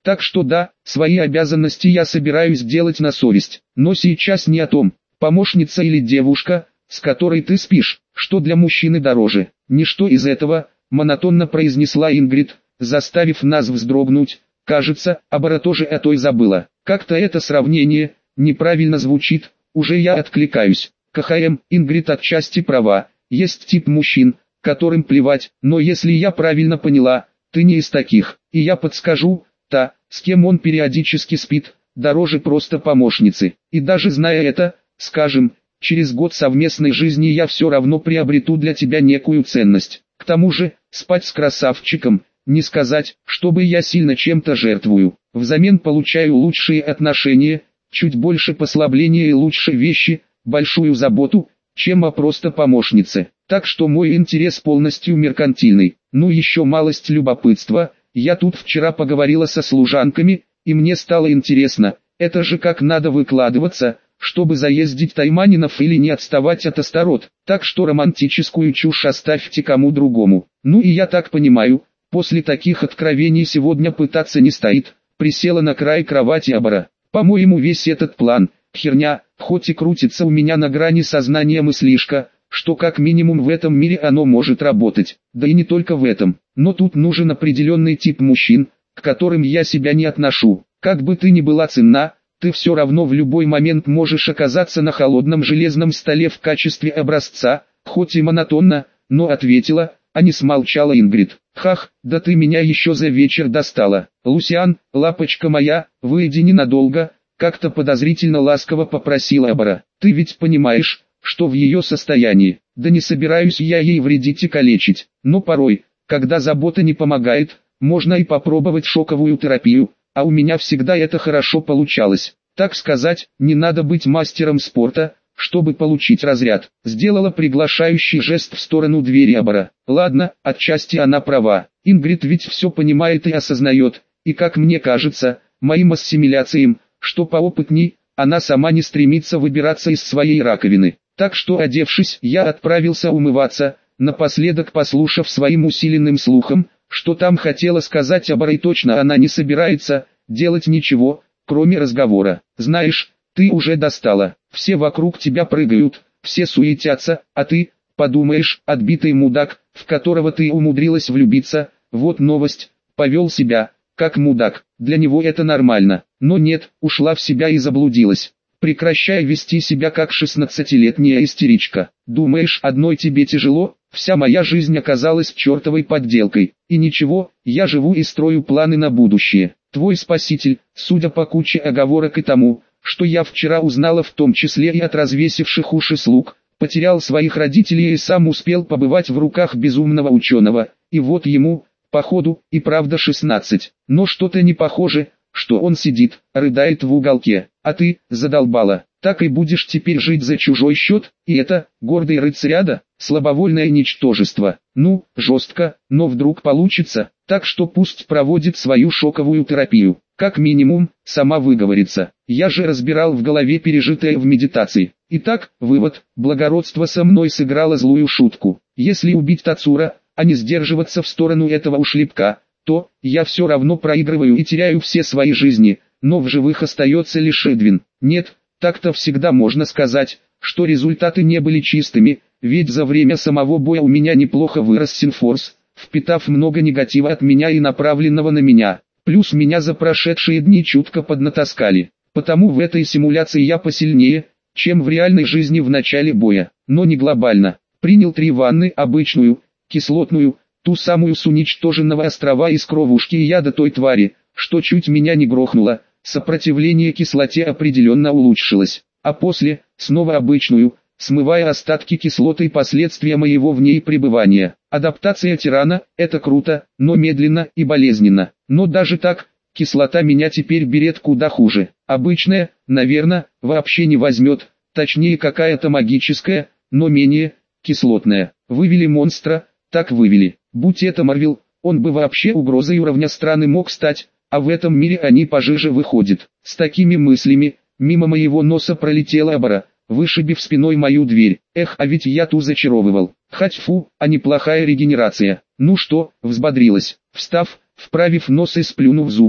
Так что да, свои обязанности я собираюсь делать на совесть. Но сейчас не о том, помощница или девушка, с которой ты спишь, что для мужчины дороже. Ничто из этого, монотонно произнесла Ингрид, заставив нас вздрогнуть. Кажется, Абара тоже о той забыла. Как-то это сравнение неправильно звучит, уже я откликаюсь. КХМ, Ингрид отчасти права, есть тип мужчин, которым плевать, но если я правильно поняла, ты не из таких, и я подскажу, та, с кем он периодически спит, дороже просто помощницы. И даже зная это, скажем, через год совместной жизни я все равно приобрету для тебя некую ценность. К тому же, спать с красавчиком, не сказать, чтобы я сильно чем-то жертвую. Взамен получаю лучшие отношения, чуть больше послабления и лучше вещи, большую заботу, чем о просто помощнице. Так что мой интерес полностью меркантильный. Ну еще малость любопытства. Я тут вчера поговорила со служанками, и мне стало интересно, это же как надо выкладываться, чтобы заездить тайманинов или не отставать от Астарот. Так что романтическую чушь оставьте кому другому. Ну и я так понимаю, после таких откровений сегодня пытаться не стоит. Присела на край кровати Абара. По-моему, весь этот план — херня, хоть и крутится у меня на грани сознания мыслишка, что как минимум в этом мире оно может работать. Да и не только в этом. Но тут нужен определенный тип мужчин, к которым я себя не отношу. Как бы ты ни была ценна, ты все равно в любой момент можешь оказаться на холодном железном столе в качестве образца, хоть и монотонно, но ответила, а не смолчала Ингрид. Хах, да ты меня еще за вечер достала. Лусиан, лапочка моя, выйди ненадолго, как-то подозрительно ласково попросила Абара. Ты ведь понимаешь, что в ее состоянии. Да не собираюсь я ей вредить и калечить, но порой, когда забота не помогает, можно и попробовать шоковую терапию, а у меня всегда это хорошо получалось. Так сказать, не надо быть мастером спорта, чтобы получить разряд. Сделала приглашающий жест в сторону двери Абара. Ладно, отчасти она права. Ингрид ведь все понимает и осознает, и как мне кажется, моим ассимиляциям, что поопытней, она сама не стремится выбираться из своей раковины. Так что, одевшись, я отправился умываться, напоследок послушав своим усиленным слухом, что там хотела сказать Абара, и точно она не собирается делать ничего, кроме разговора. Знаешь, ты уже достала, все вокруг тебя прыгают, все суетятся, а ты, подумаешь, отбитый мудак, в которого ты умудрилась влюбиться, вот новость, повел себя, как мудак, для него это нормально, но нет, ушла в себя и заблудилась. Прекращай вести себя как шестнадцатилетняя истеричка. Думаешь, одной тебе тяжело? Вся моя жизнь оказалась чертовой подделкой. И ничего, я живу и строю планы на будущее. Твой спаситель, судя по куче оговорок и тому, что я вчера узнала в том числе и от развесивших уши слуг, потерял своих родителей и сам успел побывать в руках безумного ученого. И вот ему, походу, и правда шестнадцать. Но что-то не похоже, что он сидит, рыдает в уголке. А ты, задолбала, так и будешь теперь жить за чужой счет, и это, гордый рыцаряда, слабовольное ничтожество. Ну, жестко, но вдруг получится, так что пусть проводит свою шоковую терапию. Как минимум, сама выговорится. Я же разбирал в голове пережитое в медитации. Итак, вывод, благородство со мной сыграло злую шутку. Если убить Тацура, а не сдерживаться в сторону этого ушлепка, то я все равно проигрываю и теряю все свои жизни, но в живых остается лишь Эдвин. Нет, так-то всегда можно сказать, что результаты не были чистыми, ведь за время самого боя у меня неплохо вырос Синфорс, впитав много негатива от меня и направленного на меня. Плюс меня за прошедшие дни чутко поднатаскали, потому в этой симуляции я посильнее, чем в реальной жизни в начале боя, но не глобально. Принял три ванны, обычную, кислотную, ту самую с уничтоженного острова из кровушки и яда той твари, что чуть меня не грохнуло. Сопротивление кислоте определенно улучшилось, а после, снова обычную, смывая остатки кислоты и последствия моего в ней пребывания. Адаптация тирана – это круто, но медленно и болезненно. Но даже так, кислота меня теперь берет куда хуже. Обычная, наверное, вообще не возьмет, точнее какая-то магическая, но менее кислотная. Вывели монстра, так вывели. Будь это Марвел, он бы вообще угрозой уровня страны мог стать. А в этом мире они пожиже выходят. С такими мыслями, мимо моего носа пролетела Абара, вышибив спиной мою дверь. Эх, а ведь я ту зачаровывал. Хоть фу, а неплохая регенерация. Ну что, взбодрилась. Встав, вправив нос и сплюнув зубы,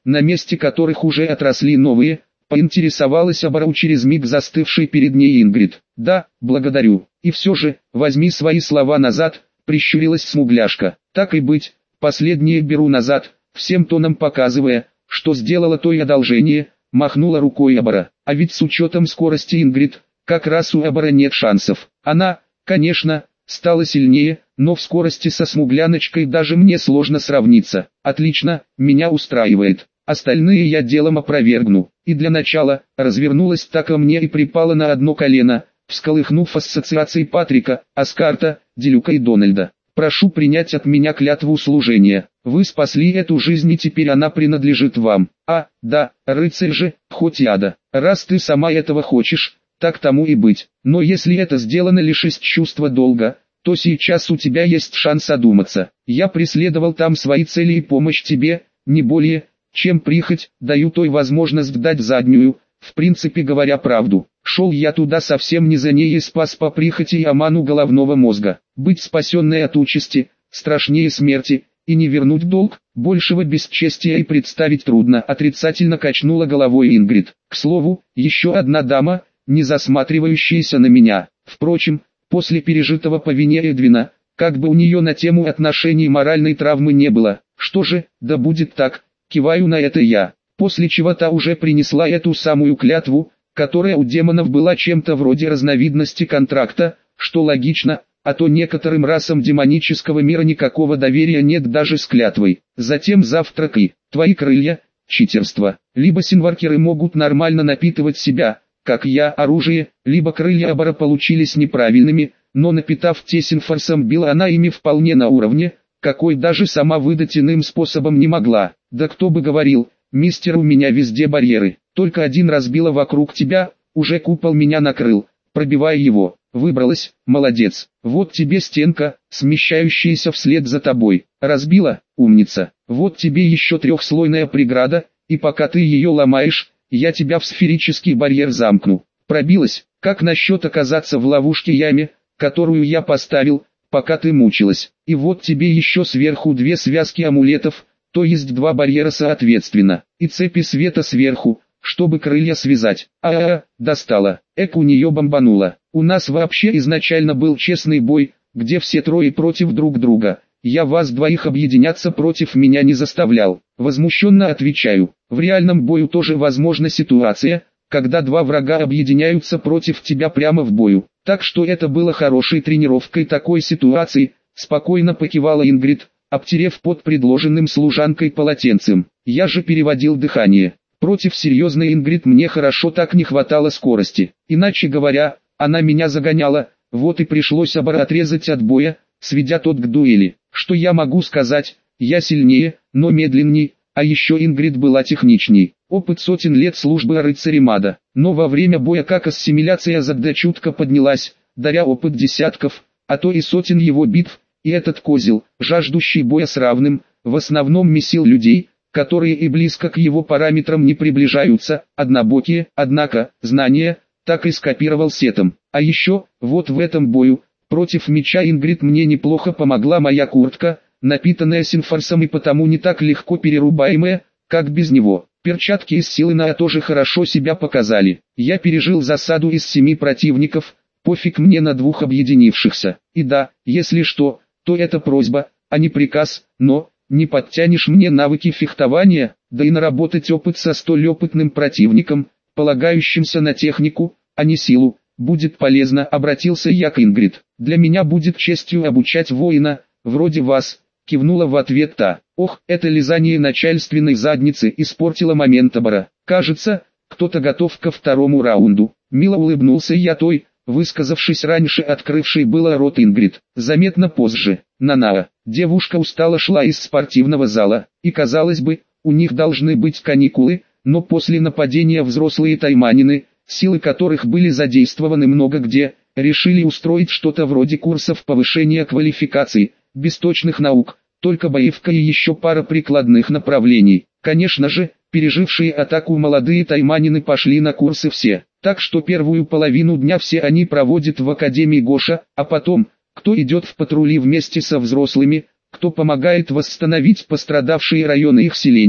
на месте которых уже отросли новые, поинтересовалась Абару через миг застывшей перед ней Ингрид. «Да, благодарю. И все же, возьми свои слова назад», прищурилась смугляшка. «Так и быть, последнее беру назад», всем тоном показывая, что сделала то и одолжение, махнула рукой Абара. А ведь с учетом скорости Ингрид, как раз у Абара нет шансов. Она, конечно, стала сильнее, но в скорости со смугляночкой даже мне сложно сравниться. Отлично, меня устраивает. Остальные я делом опровергну. И для начала, развернулась так ко мне и припала на одно колено, всколыхнув ассоциации Патрика, Аскарта, Делюка и Дональда. «Прошу принять от меня клятву служения. Вы спасли эту жизнь и теперь она принадлежит вам. А, да, рыцарь же, хоть и ада. Раз ты сама этого хочешь, так тому и быть. Но если это сделано лишь из чувства долга, то сейчас у тебя есть шанс одуматься. Я преследовал там свои цели и помощь тебе, не более, чем прихоть, даю той возможность дать заднюю, в принципе говоря правду. Шел я туда совсем не за ней и спас по прихоти и оману головного мозга. Быть спасенной от участи, страшнее смерти, и не вернуть долг, большего бесчестия и представить трудно», отрицательно качнула головой Ингрид. К слову, еще одна дама, не засматривающаяся на меня. Впрочем, после пережитого по вине Эдвина, как бы у нее на тему отношений моральной травмы не было. Что же, да будет так, киваю на это я. После чего та уже принесла эту самую клятву, которая у демонов была чем-то вроде разновидности контракта, что логично, а то некоторым расам демонического мира никакого доверия нет даже с клятвой. Затем завтрак и твои крылья, читерство. Либо синваркеры могут нормально напитывать себя, как я, оружие, либо крылья Абара получились неправильными, но напитав те синфорсом, била она ими вполне на уровне, какой даже сама выдать иным способом не могла. Да кто бы говорил, мистер, у меня везде барьеры, только один разбила вокруг тебя, уже купол меня накрыл, пробивая его. Выбралась, молодец. Вот тебе стенка, смещающаяся вслед за тобой. Разбила, умница. Вот тебе еще трехслойная преграда, и пока ты ее ломаешь, я тебя в сферический барьер замкну. Пробилась, как насчет оказаться в ловушке яме, которую я поставил, пока ты мучилась. И вот тебе еще сверху две связки амулетов, то есть два барьера соответственно, и цепи света сверху, чтобы крылья связать. А-а-а, достала. Эк, у нее бомбануло. У нас вообще изначально был честный бой, где все трое против друг друга. Я вас двоих объединяться против меня не заставлял. Возмущенно отвечаю. В реальном бою тоже возможна ситуация, когда два врага объединяются против тебя прямо в бою. Так что это было хорошей тренировкой такой ситуации, спокойно покивала Ингрид, обтерев под предложенным служанкой полотенцем. Я же переводил дыхание. Против серьезной Ингрид мне хорошо так не хватало скорости. Иначе говоря, она меня загоняла, вот и пришлось Абара отрезать от боя, сведя тот к дуэли. Что я могу сказать, я сильнее, но медленней, а еще Ингрид была техничней. Опыт сотен лет службы рыцаря Мада. Но во время боя как ассимиляция Задда чутко поднялась, даря опыт десятков, а то и сотен его битв, и этот козел, жаждущий боя с равным, в основном месил людей, которые и близко к его параметрам не приближаются, однобокие, однако, знания, так и скопировал сетом. А еще, вот в этом бою, против меча Ингрид мне неплохо помогла моя куртка, напитанная синфорсом и потому не так легко перерубаемая, как без него. Перчатки из силы Наа тоже хорошо себя показали. Я пережил засаду из семи противников, пофиг мне на двух объединившихся. И да, если что, то это просьба, а не приказ, но... Не подтянешь мне навыки фехтования, да и наработать опыт со столь опытным противником, полагающимся на технику, а не силу, будет полезно, обратился я к Ингрид. Для меня будет честью обучать воина, вроде вас, кивнула в ответ та. Ох, это лизание начальственной задницы испортило момент Абара. Кажется, кто-то готов ко второму раунду. Мило улыбнулся я той, высказавшись раньше открывшей было рот Ингрид. Заметно позже, Нанаа. Девушка устало шла из спортивного зала, и казалось бы, у них должны быть каникулы, но после нападения взрослые тайманины, силы которых были задействованы много где, решили устроить что-то вроде курсов повышения квалификации, без точных наук, только боевка и еще пара прикладных направлений. Конечно же, пережившие атаку молодые тайманины пошли на курсы все, так что первую половину дня все они проводят в Академии Гоша, а потом, кто идет в патрули вместе со взрослыми, кто помогает восстановить пострадавшие районы их селения,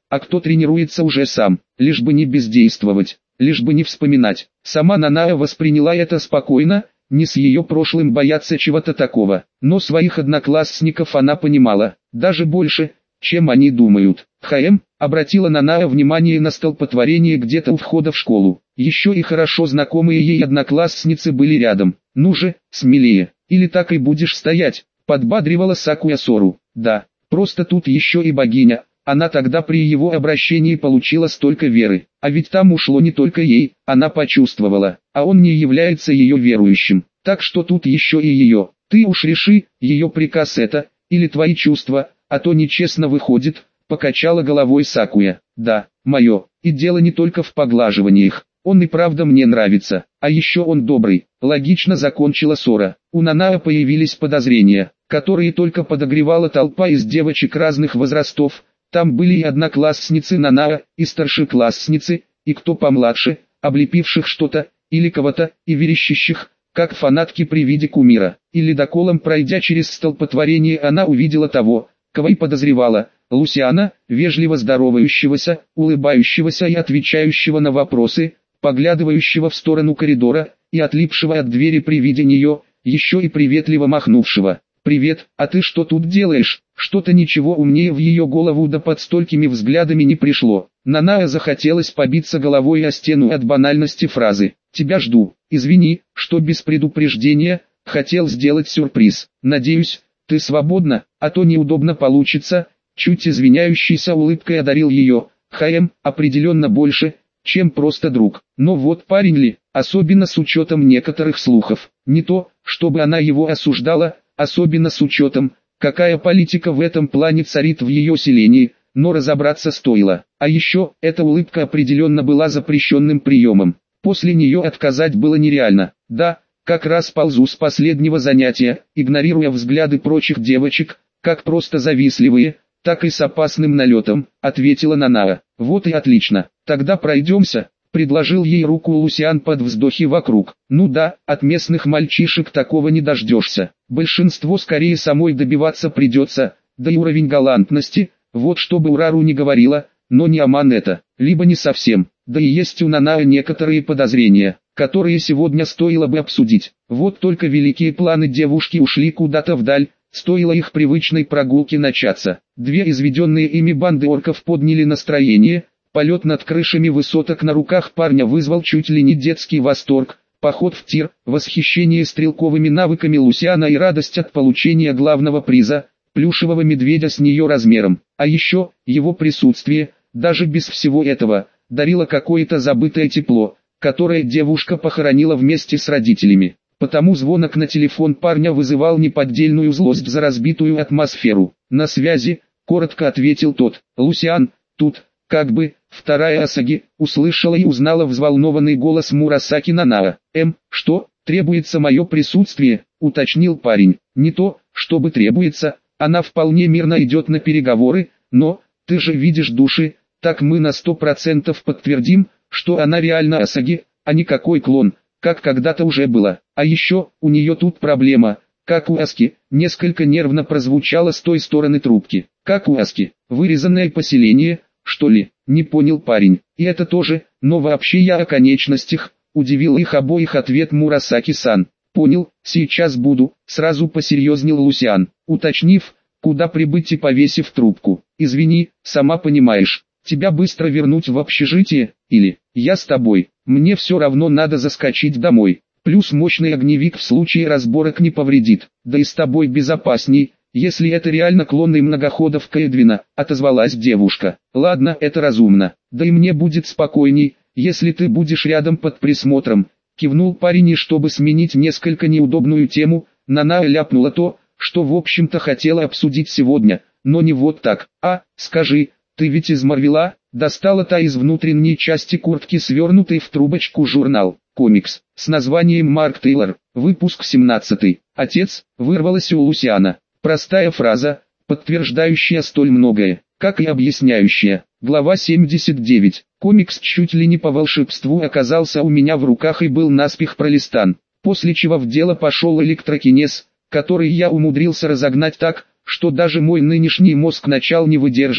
а кто тренируется уже сам, лишь бы не бездействовать, лишь бы не вспоминать. Сама Наная восприняла это спокойно, не с ее прошлым бояться чего-то такого, но своих одноклассников она понимала, даже больше, чем они думают. ХМ обратила Наная внимание на столпотворение где-то у входа в школу. Еще и хорошо знакомые ей одноклассницы были рядом. Ну же, смелее, или так и будешь стоять, подбадривала Сакуя Сору. Да, просто тут еще и богиня. Она тогда при его обращении получила столько веры, а ведь там ушло не только ей, она почувствовала, а он не является ее верующим, так что тут еще и ее. Ты уж реши, ее приказ это, или твои чувства, а то нечестно выходит, покачала головой Сакуя. Да, мое, и дело не только в поглаживаниях, он и правда мне нравится, а еще он добрый, логично закончила Сора. У Наная появились подозрения, которые только подогревала толпа из девочек разных возрастов. Там были и одноклассницы Наная, и старшеклассницы, и кто помладше, облепивших что-то, или кого-то, и верещащих, как фанатки при виде кумира. И ледоколом пройдя через столпотворение она увидела того, кого и подозревала, Лусиана, вежливо здоровающегося, улыбающегося и отвечающего на вопросы, поглядывающего в сторону коридора, и отлипшего от двери при виде нее, еще и приветливо махнувшего. «Привет, а ты что тут делаешь?» Что-то ничего умнее в ее голову да под столькими взглядами не пришло. Наная захотелось побиться головой о стену от банальности фразы. «Тебя жду. Извини, что без предупреждения, хотел сделать сюрприз. Надеюсь, ты свободна, а то неудобно получится». Чуть извиняющейся улыбкой одарил ее. ХМ определенно больше, чем просто друг. Но вот парень ли, особенно с учетом некоторых слухов. Не то, чтобы она его осуждала, особенно с учетом, какая политика в этом плане царит в ее селении, но разобраться стоило. А еще, эта улыбка определенно была запрещенным приемом. После нее отказать было нереально. Да, как раз ползу с последнего занятия, игнорируя взгляды прочих девочек, как просто завистливые, так и с опасным налетом, ответила Наная. Вот и отлично, тогда пройдемся. Предложил ей руку Лусиан под вздохи вокруг. Ну да, от местных мальчишек такого не дождешься. Большинство скорее самой добиваться придется, да и уровень галантности, вот что бы Урару не говорила, но не Аман это, либо не совсем. Да и есть у Наная некоторые подозрения, которые сегодня стоило бы обсудить. Вот только великие планы девушки ушли куда-то вдаль, стоило их привычной прогулке начаться. Две изведенные ими банды орков подняли настроение. Полет над крышами высоток на руках парня вызвал чуть ли не детский восторг, поход в тир, восхищение стрелковыми навыками Лусиана и радость от получения главного приза, плюшевого медведя с нее размером. А еще, его присутствие, даже без всего этого, дарило какое-то забытое тепло, которое девушка похоронила вместе с родителями. Потому звонок на телефон парня вызывал неподдельную злость за разбитую атмосферу. «На связи», — коротко ответил тот. «Лусиан, тут...» Как бы, вторая Асаги, услышала и узнала взволнованный голос Мурасаки Наная. «Эм, что, требуется мое присутствие?» — уточнил парень. «Не то, чтобы требуется, она вполне мирно идет на переговоры, но, ты же видишь души, так мы на сто процентов подтвердим, что она реально Асаги, а не какой клон, как когда-то уже было. А еще, у нее тут проблема, как у Аски», несколько нервно прозвучало с той стороны трубки. «Как у Аски, вырезанное поселение, что ли?» — не понял парень. «И это тоже, но вообще я о конечностях», — удивил их обоих ответ Мурасаки-сан. «Понял, сейчас буду», — сразу посерьезнел Лусиан, уточнив, куда прибыть и повесив трубку. «Извини, сама понимаешь, тебя быстро вернуть в общежитие, или, я с тобой, мне все равно надо заскочить домой, плюс мощный огневик в случае разборок не повредит, да и с тобой безопасней». «Если это реально клонный многоходовка Эдвина», — отозвалась девушка. «Ладно, это разумно. Да и мне будет спокойней, если ты будешь рядом под присмотром», — кивнул парень, и чтобы сменить несколько неудобную тему, Наная ляпнула то, что в общем-то хотела обсудить сегодня, но не вот так. «А, скажи, ты ведь из Марвела?» — достала та из внутренней части куртки свернутый в трубочку журнал. Комикс, с названием «Марк Тейлор», выпуск семнадцатый. «Отец», — вырвалось у Лусиана. Простая фраза, подтверждающая столь многое, как и объясняющая. Глава семьдесят девять. Комикс чуть ли не по волшебству оказался у меня в руках и был наспех пролистан, после чего в дело пошел электрокинез, который я умудрился разогнать так, что даже мой нынешний мозг начал не выдерживать,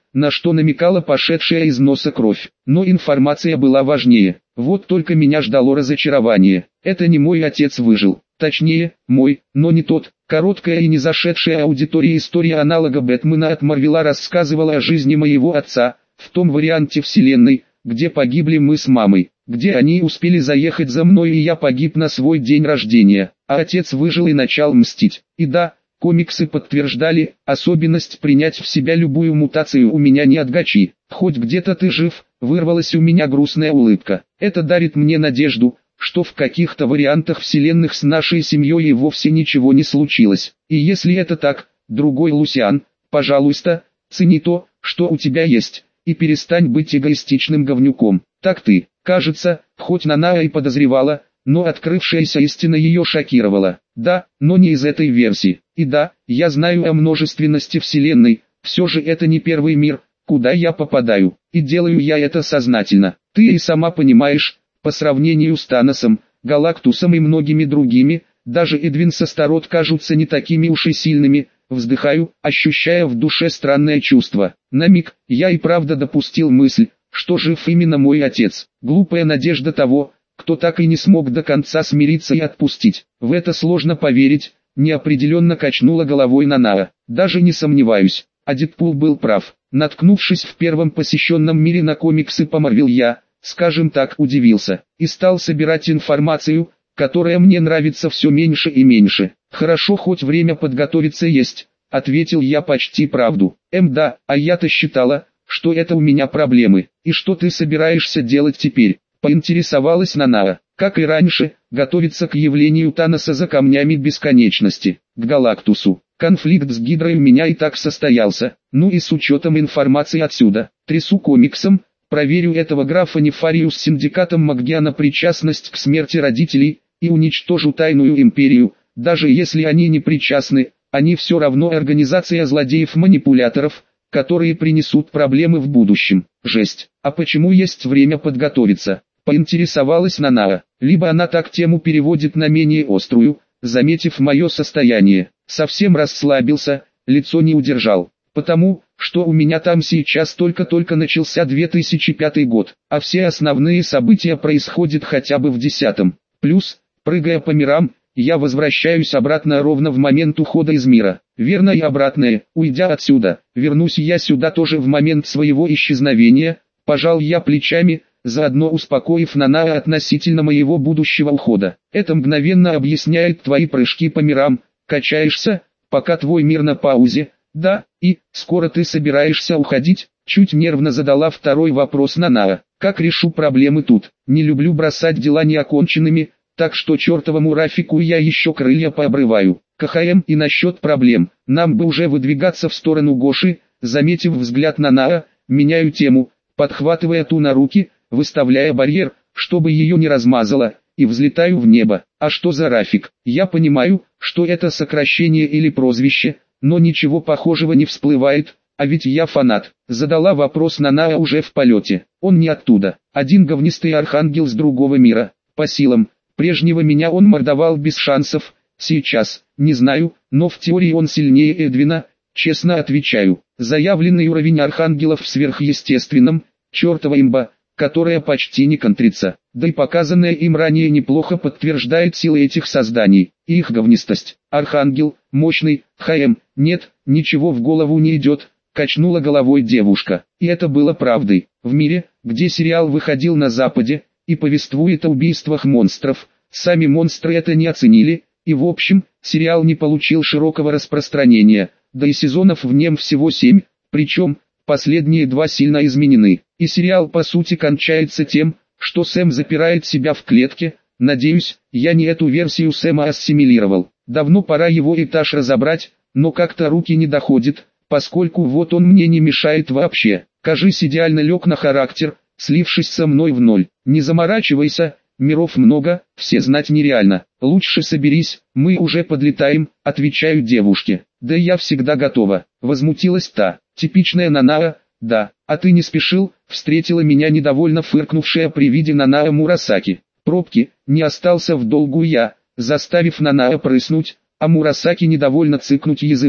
на что намекала пошедшая из носа кровь. Но информация была важнее. Вот только меня ждало разочарование. Это не мой отец выжил. Точнее, мой, но не тот. Короткая и не зашедшая аудитория история аналога Бэтмена от Марвела рассказывала о жизни моего отца, в том варианте вселенной, где погибли мы с мамой, где они успели заехать за мной и я погиб на свой день рождения, а отец выжил и начал мстить. И да, комиксы подтверждали, особенность принять в себя любую мутацию у меня не от гачи. Хоть где-то ты жив, вырвалась у меня грустная улыбка. Это дарит мне надежду, что в каких-то вариантах вселенных с нашей семьей и вовсе ничего не случилось. И если это так, другой Лусиан, пожалуйста, цени то, что у тебя есть, и перестань быть эгоистичным говнюком. Так ты, кажется, хоть Наная и подозревала, но открывшаяся истина ее шокировала. Да, но не из этой версии. И да, я знаю о множественности вселенной, все же это не первый мир, куда я попадаю, и делаю я это сознательно. Ты и сама понимаешь, по сравнению с Таносом, Галактусом и многими другими, даже Эдвин с Астарот кажутся не такими уж и сильными. Вздыхаю, ощущая в душе странное чувство. На миг, я и правда допустил мысль, что жив именно мой отец. Глупая надежда того, кто так и не смог до конца смириться и отпустить. В это сложно поверить, неопределенно качнула головой Наная. Даже не сомневаюсь, а Дэдпул был прав. Наткнувшись в первом посещенном мире на комиксы по Марвел, я, скажем так, удивился, и стал собирать информацию, которая мне нравится все меньше и меньше. «Хорошо, хоть время подготовиться есть», — ответил я почти правду. «Эм да, а я-то считала, что это у меня проблемы. И что ты собираешься делать теперь?» — поинтересовалась Наная. «Как и раньше, готовиться к явлению Таноса за камнями бесконечности, к Галактусу. Конфликт с Гидрой у меня и так состоялся, ну и с учетом информации отсюда. Трясу комиксом, проверю этого графа Нефарию с синдикатом Макгиана причастность к смерти родителей, и уничтожу тайную империю. Даже если они не причастны, они все равно организация злодеев-манипуляторов, которые принесут проблемы в будущем. Жесть. А почему есть время подготовиться?» — поинтересовалась Наная. Либо она так тему переводит на менее острую, заметив мое состояние. Совсем расслабился, лицо не удержал. Потому, что у меня там сейчас только-только начался две тысячи пятый год, а все основные события происходят хотя бы в десятом. Плюс, прыгая по мирам, я возвращаюсь обратно ровно в момент ухода из мира. Верно и обратное, уйдя отсюда, вернусь я сюда тоже в момент своего исчезновения. Пожал я плечами, заодно успокоив Наная относительно моего будущего ухода. Это мгновенно объясняет твои прыжки по мирам. Качаешься, пока твой мир на паузе. Да, и, скоро ты собираешься уходить? Чуть нервно задала второй вопрос Наная. Как решу проблемы тут? Не люблю бросать дела неоконченными, так что чертовому Рафику я еще крылья пообрываю. КХМ и насчет проблем, нам бы уже выдвигаться в сторону Гоши. Заметив взгляд Наная, меняю тему, подхватывая ту на руки, выставляя барьер, чтобы ее не размазало, и взлетаю в небо. А что за Рафик? Я понимаю, что это сокращение или прозвище, но ничего похожего не всплывает, а ведь я фанат. Задала вопрос Наная уже в полете. Он не оттуда. Один говнистый архангел с другого мира. По силам прежнего меня он мордовал без шансов. Сейчас, не знаю, но в теории он сильнее Эдвина. Честно отвечаю. Заявленный уровень архангелов в сверхъестественном, чертова имба, которая почти не контрится. Да и показанное им ранее неплохо подтверждает силы этих созданий, и их говнистость. Архангел, мощный, ХМ, нет, ничего в голову не идет, качнула головой девушка. И это было правдой. В мире, где сериал выходил на Западе, и повествует о убийствах монстров, сами монстры это не оценили, и в общем, сериал не получил широкого распространения, да и сезонов в нем всего семь, причем, последние два сильно изменены. И сериал по сути кончается тем, что Сэм запирает себя в клетке. Надеюсь, я не эту версию Сэма ассимилировал. Давно пора его этаж разобрать, но как-то руки не доходят, поскольку вот он мне не мешает вообще. Кажись, идеально лег на характер, слившись со мной в ноль. Не заморачивайся, миров много, все знать нереально. Лучше соберись, мы уже подлетаем, отвечаю девушке. Да я всегда готова, возмутилась та. Типичная Наная, да, а ты не спешил, встретила меня недовольно фыркнувшая при виде Наная Мурасаки. Пробки, не остался в долгу я, заставив Наная прыснуть, а Мурасаки недовольно цыкнуть языком.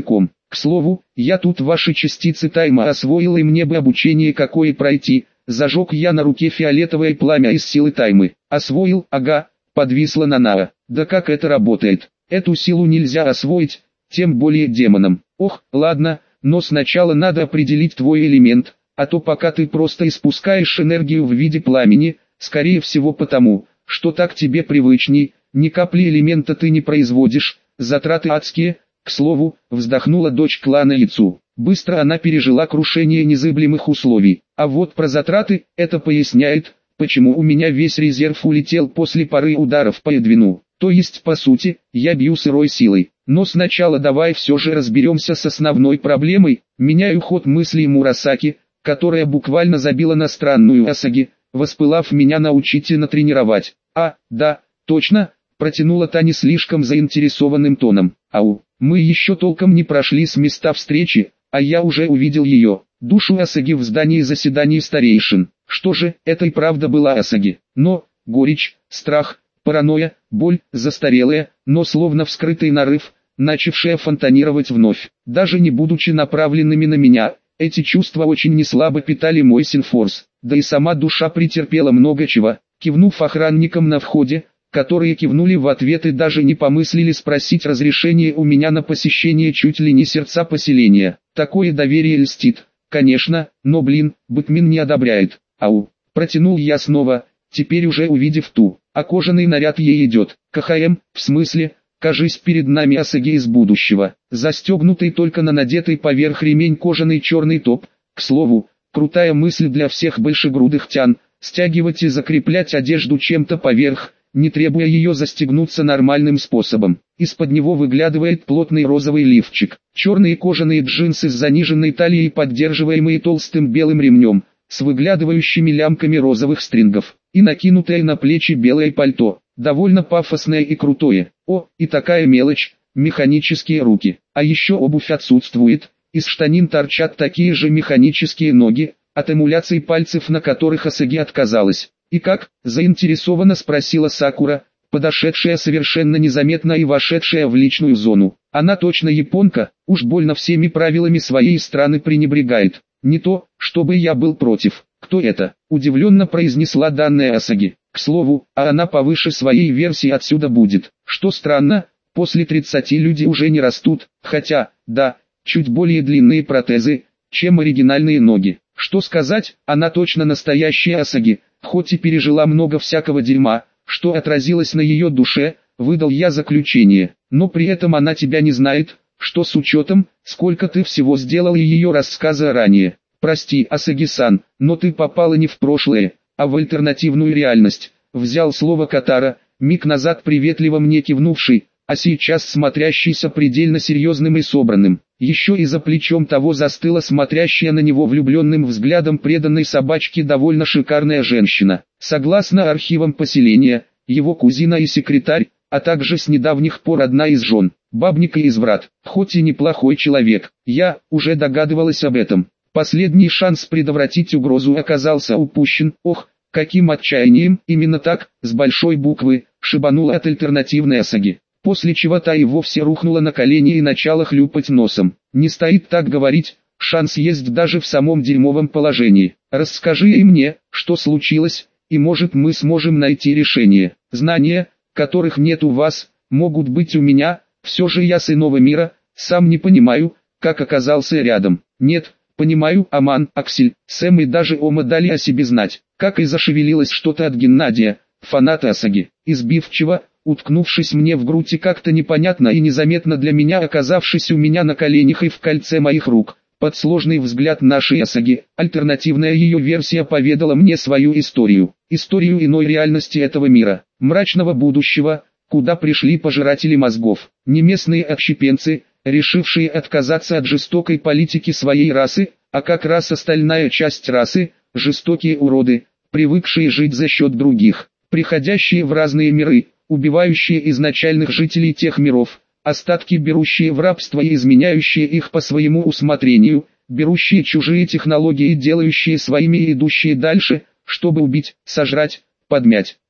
К слову, я тут ваши частицы тайма освоил, и мне бы обучение какое пройти. Зажег я на руке фиолетовое пламя из силы таймы. Освоил, ага, подвисла Нанаа. Да как это работает? Эту силу нельзя освоить, тем более демонам. Ох, ладно, но сначала надо определить твой элемент, а то пока ты просто испускаешь энергию в виде пламени, скорее всего потому, что так тебе привычней, ни капли элемента ты не производишь, затраты адские. К слову, вздохнула дочь клана Яцу. Быстро она пережила крушение незыблемых условий. А вот про затраты, это поясняет, почему у меня весь резерв улетел после пары ударов по Эдвину. То есть, по сути, я бью сырой силой. Но сначала давай все же разберемся с основной проблемой. Меняю ход мыслей Мурасаки, которая буквально забила на странную Асаги, воспылав меня научить и натренировать. А, да, точно, протянула та не слишком заинтересованным тоном. Ау, мы еще толком не прошли с места встречи, а я уже увидел ее, душу Асаги в здании заседаний старейшин. Что же, это и правда была Асаги. Но, горечь, страх, паранойя, боль, застарелая, но словно вскрытый нарыв, начавшая фонтанировать вновь. Даже не будучи направленными на меня, эти чувства очень неслабо питали мой синфорс. Да и сама душа претерпела много чего. Кивнув охранникам на входе, которые кивнули в ответ и даже не помыслили спросить разрешение у меня на посещение чуть ли не сердца поселения. Такое доверие льстит, конечно, но блин, Бэтмен не одобряет. Ау, протянул я снова, теперь уже увидев ту, а кожаный наряд ей идет. КХМ, в смысле, кажись, перед нами Асаги из будущего, застегнутый только на надетый поверх ремень кожаный черный топ. К слову, крутая мысль для всех большегрудых тян, стягивать и закреплять одежду чем-то поверх, не требуя ее застегнуться нормальным способом. Из-под него выглядывает плотный розовый лифчик, черные кожаные джинсы с заниженной талией, поддерживаемые толстым белым ремнем, с выглядывающими лямками розовых стрингов, и накинутое на плечи белое пальто, довольно пафосное и крутое. О, и такая мелочь, механические руки, а еще обувь отсутствует, из штанин торчат такие же механические ноги, от эмуляций пальцев на которых Асаги отказалась. «И как?» – заинтересованно спросила Сакура, подошедшая совершенно незаметно и вошедшая в личную зону. Она точно японка, уж больно всеми правилами своей страны пренебрегает. Не то, чтобы я был против. Кто это? Удивленно произнесла данная Асаги. К слову, а она повыше своей версии отсюда будет. Что странно, после тридцати люди уже не растут, хотя, да, чуть более длинные протезы, чем оригинальные ноги. Что сказать, она точно настоящая Асаги. Хоть и пережила много всякого дерьма, что отразилось на ее душе, выдал я заключение, но при этом она тебя не знает, что с учетом, сколько ты всего сделал и ее рассказа ранее. Прости, Асаги-сан, но ты попала не в прошлое, а в альтернативную реальность. Взял слово Катара, миг назад приветливо мне кивнувший, а сейчас смотрящийся предельно серьезным и собранным. Еще и за плечом того застыла смотрящая на него влюбленным взглядом преданной собачки довольно шикарная женщина. Согласно архивам поселения, его кузина и секретарь, а также с недавних пор одна из жен, бабника и изврат, хоть и неплохой человек, я уже догадывалась об этом. Последний шанс предотвратить угрозу оказался упущен. Ох, каким отчаянием, именно так, с большой буквы, шибанула от альтернативной Асаги. После чего та и вовсе рухнула на колени и начала хлюпать носом. Не стоит так говорить, шанс есть даже в самом дерьмовом положении. Расскажи и мне, что случилось, и может мы сможем найти решение. Знания, которых нет у вас, могут быть у меня, все же я с иного мира, сам не понимаю, как оказался рядом. Нет, понимаю, Аман, Аксель, Сэм и даже Ома дали о себе знать, как и зашевелилось что-то от Геннадия, фаната Асаги, избивчиво, уткнувшись мне в грудь и как-то непонятно и незаметно для меня оказавшись у меня на коленях и в кольце моих рук. Под сложный взгляд нашей Асаги, альтернативная ее версия поведала мне свою историю. Историю иной реальности этого мира, мрачного будущего, куда пришли пожиратели мозгов, не местные отщепенцы, решившие отказаться от жестокой политики своей расы, а как раз остальная часть расы, жестокие уроды, привыкшие жить за счет других, приходящие в разные миры, убивающие изначальных жителей тех миров, остатки берущие в рабство и изменяющие их по своему усмотрению, берущие чужие технологии и делающие своими и идущие дальше, чтобы убить, сожрать, подмять.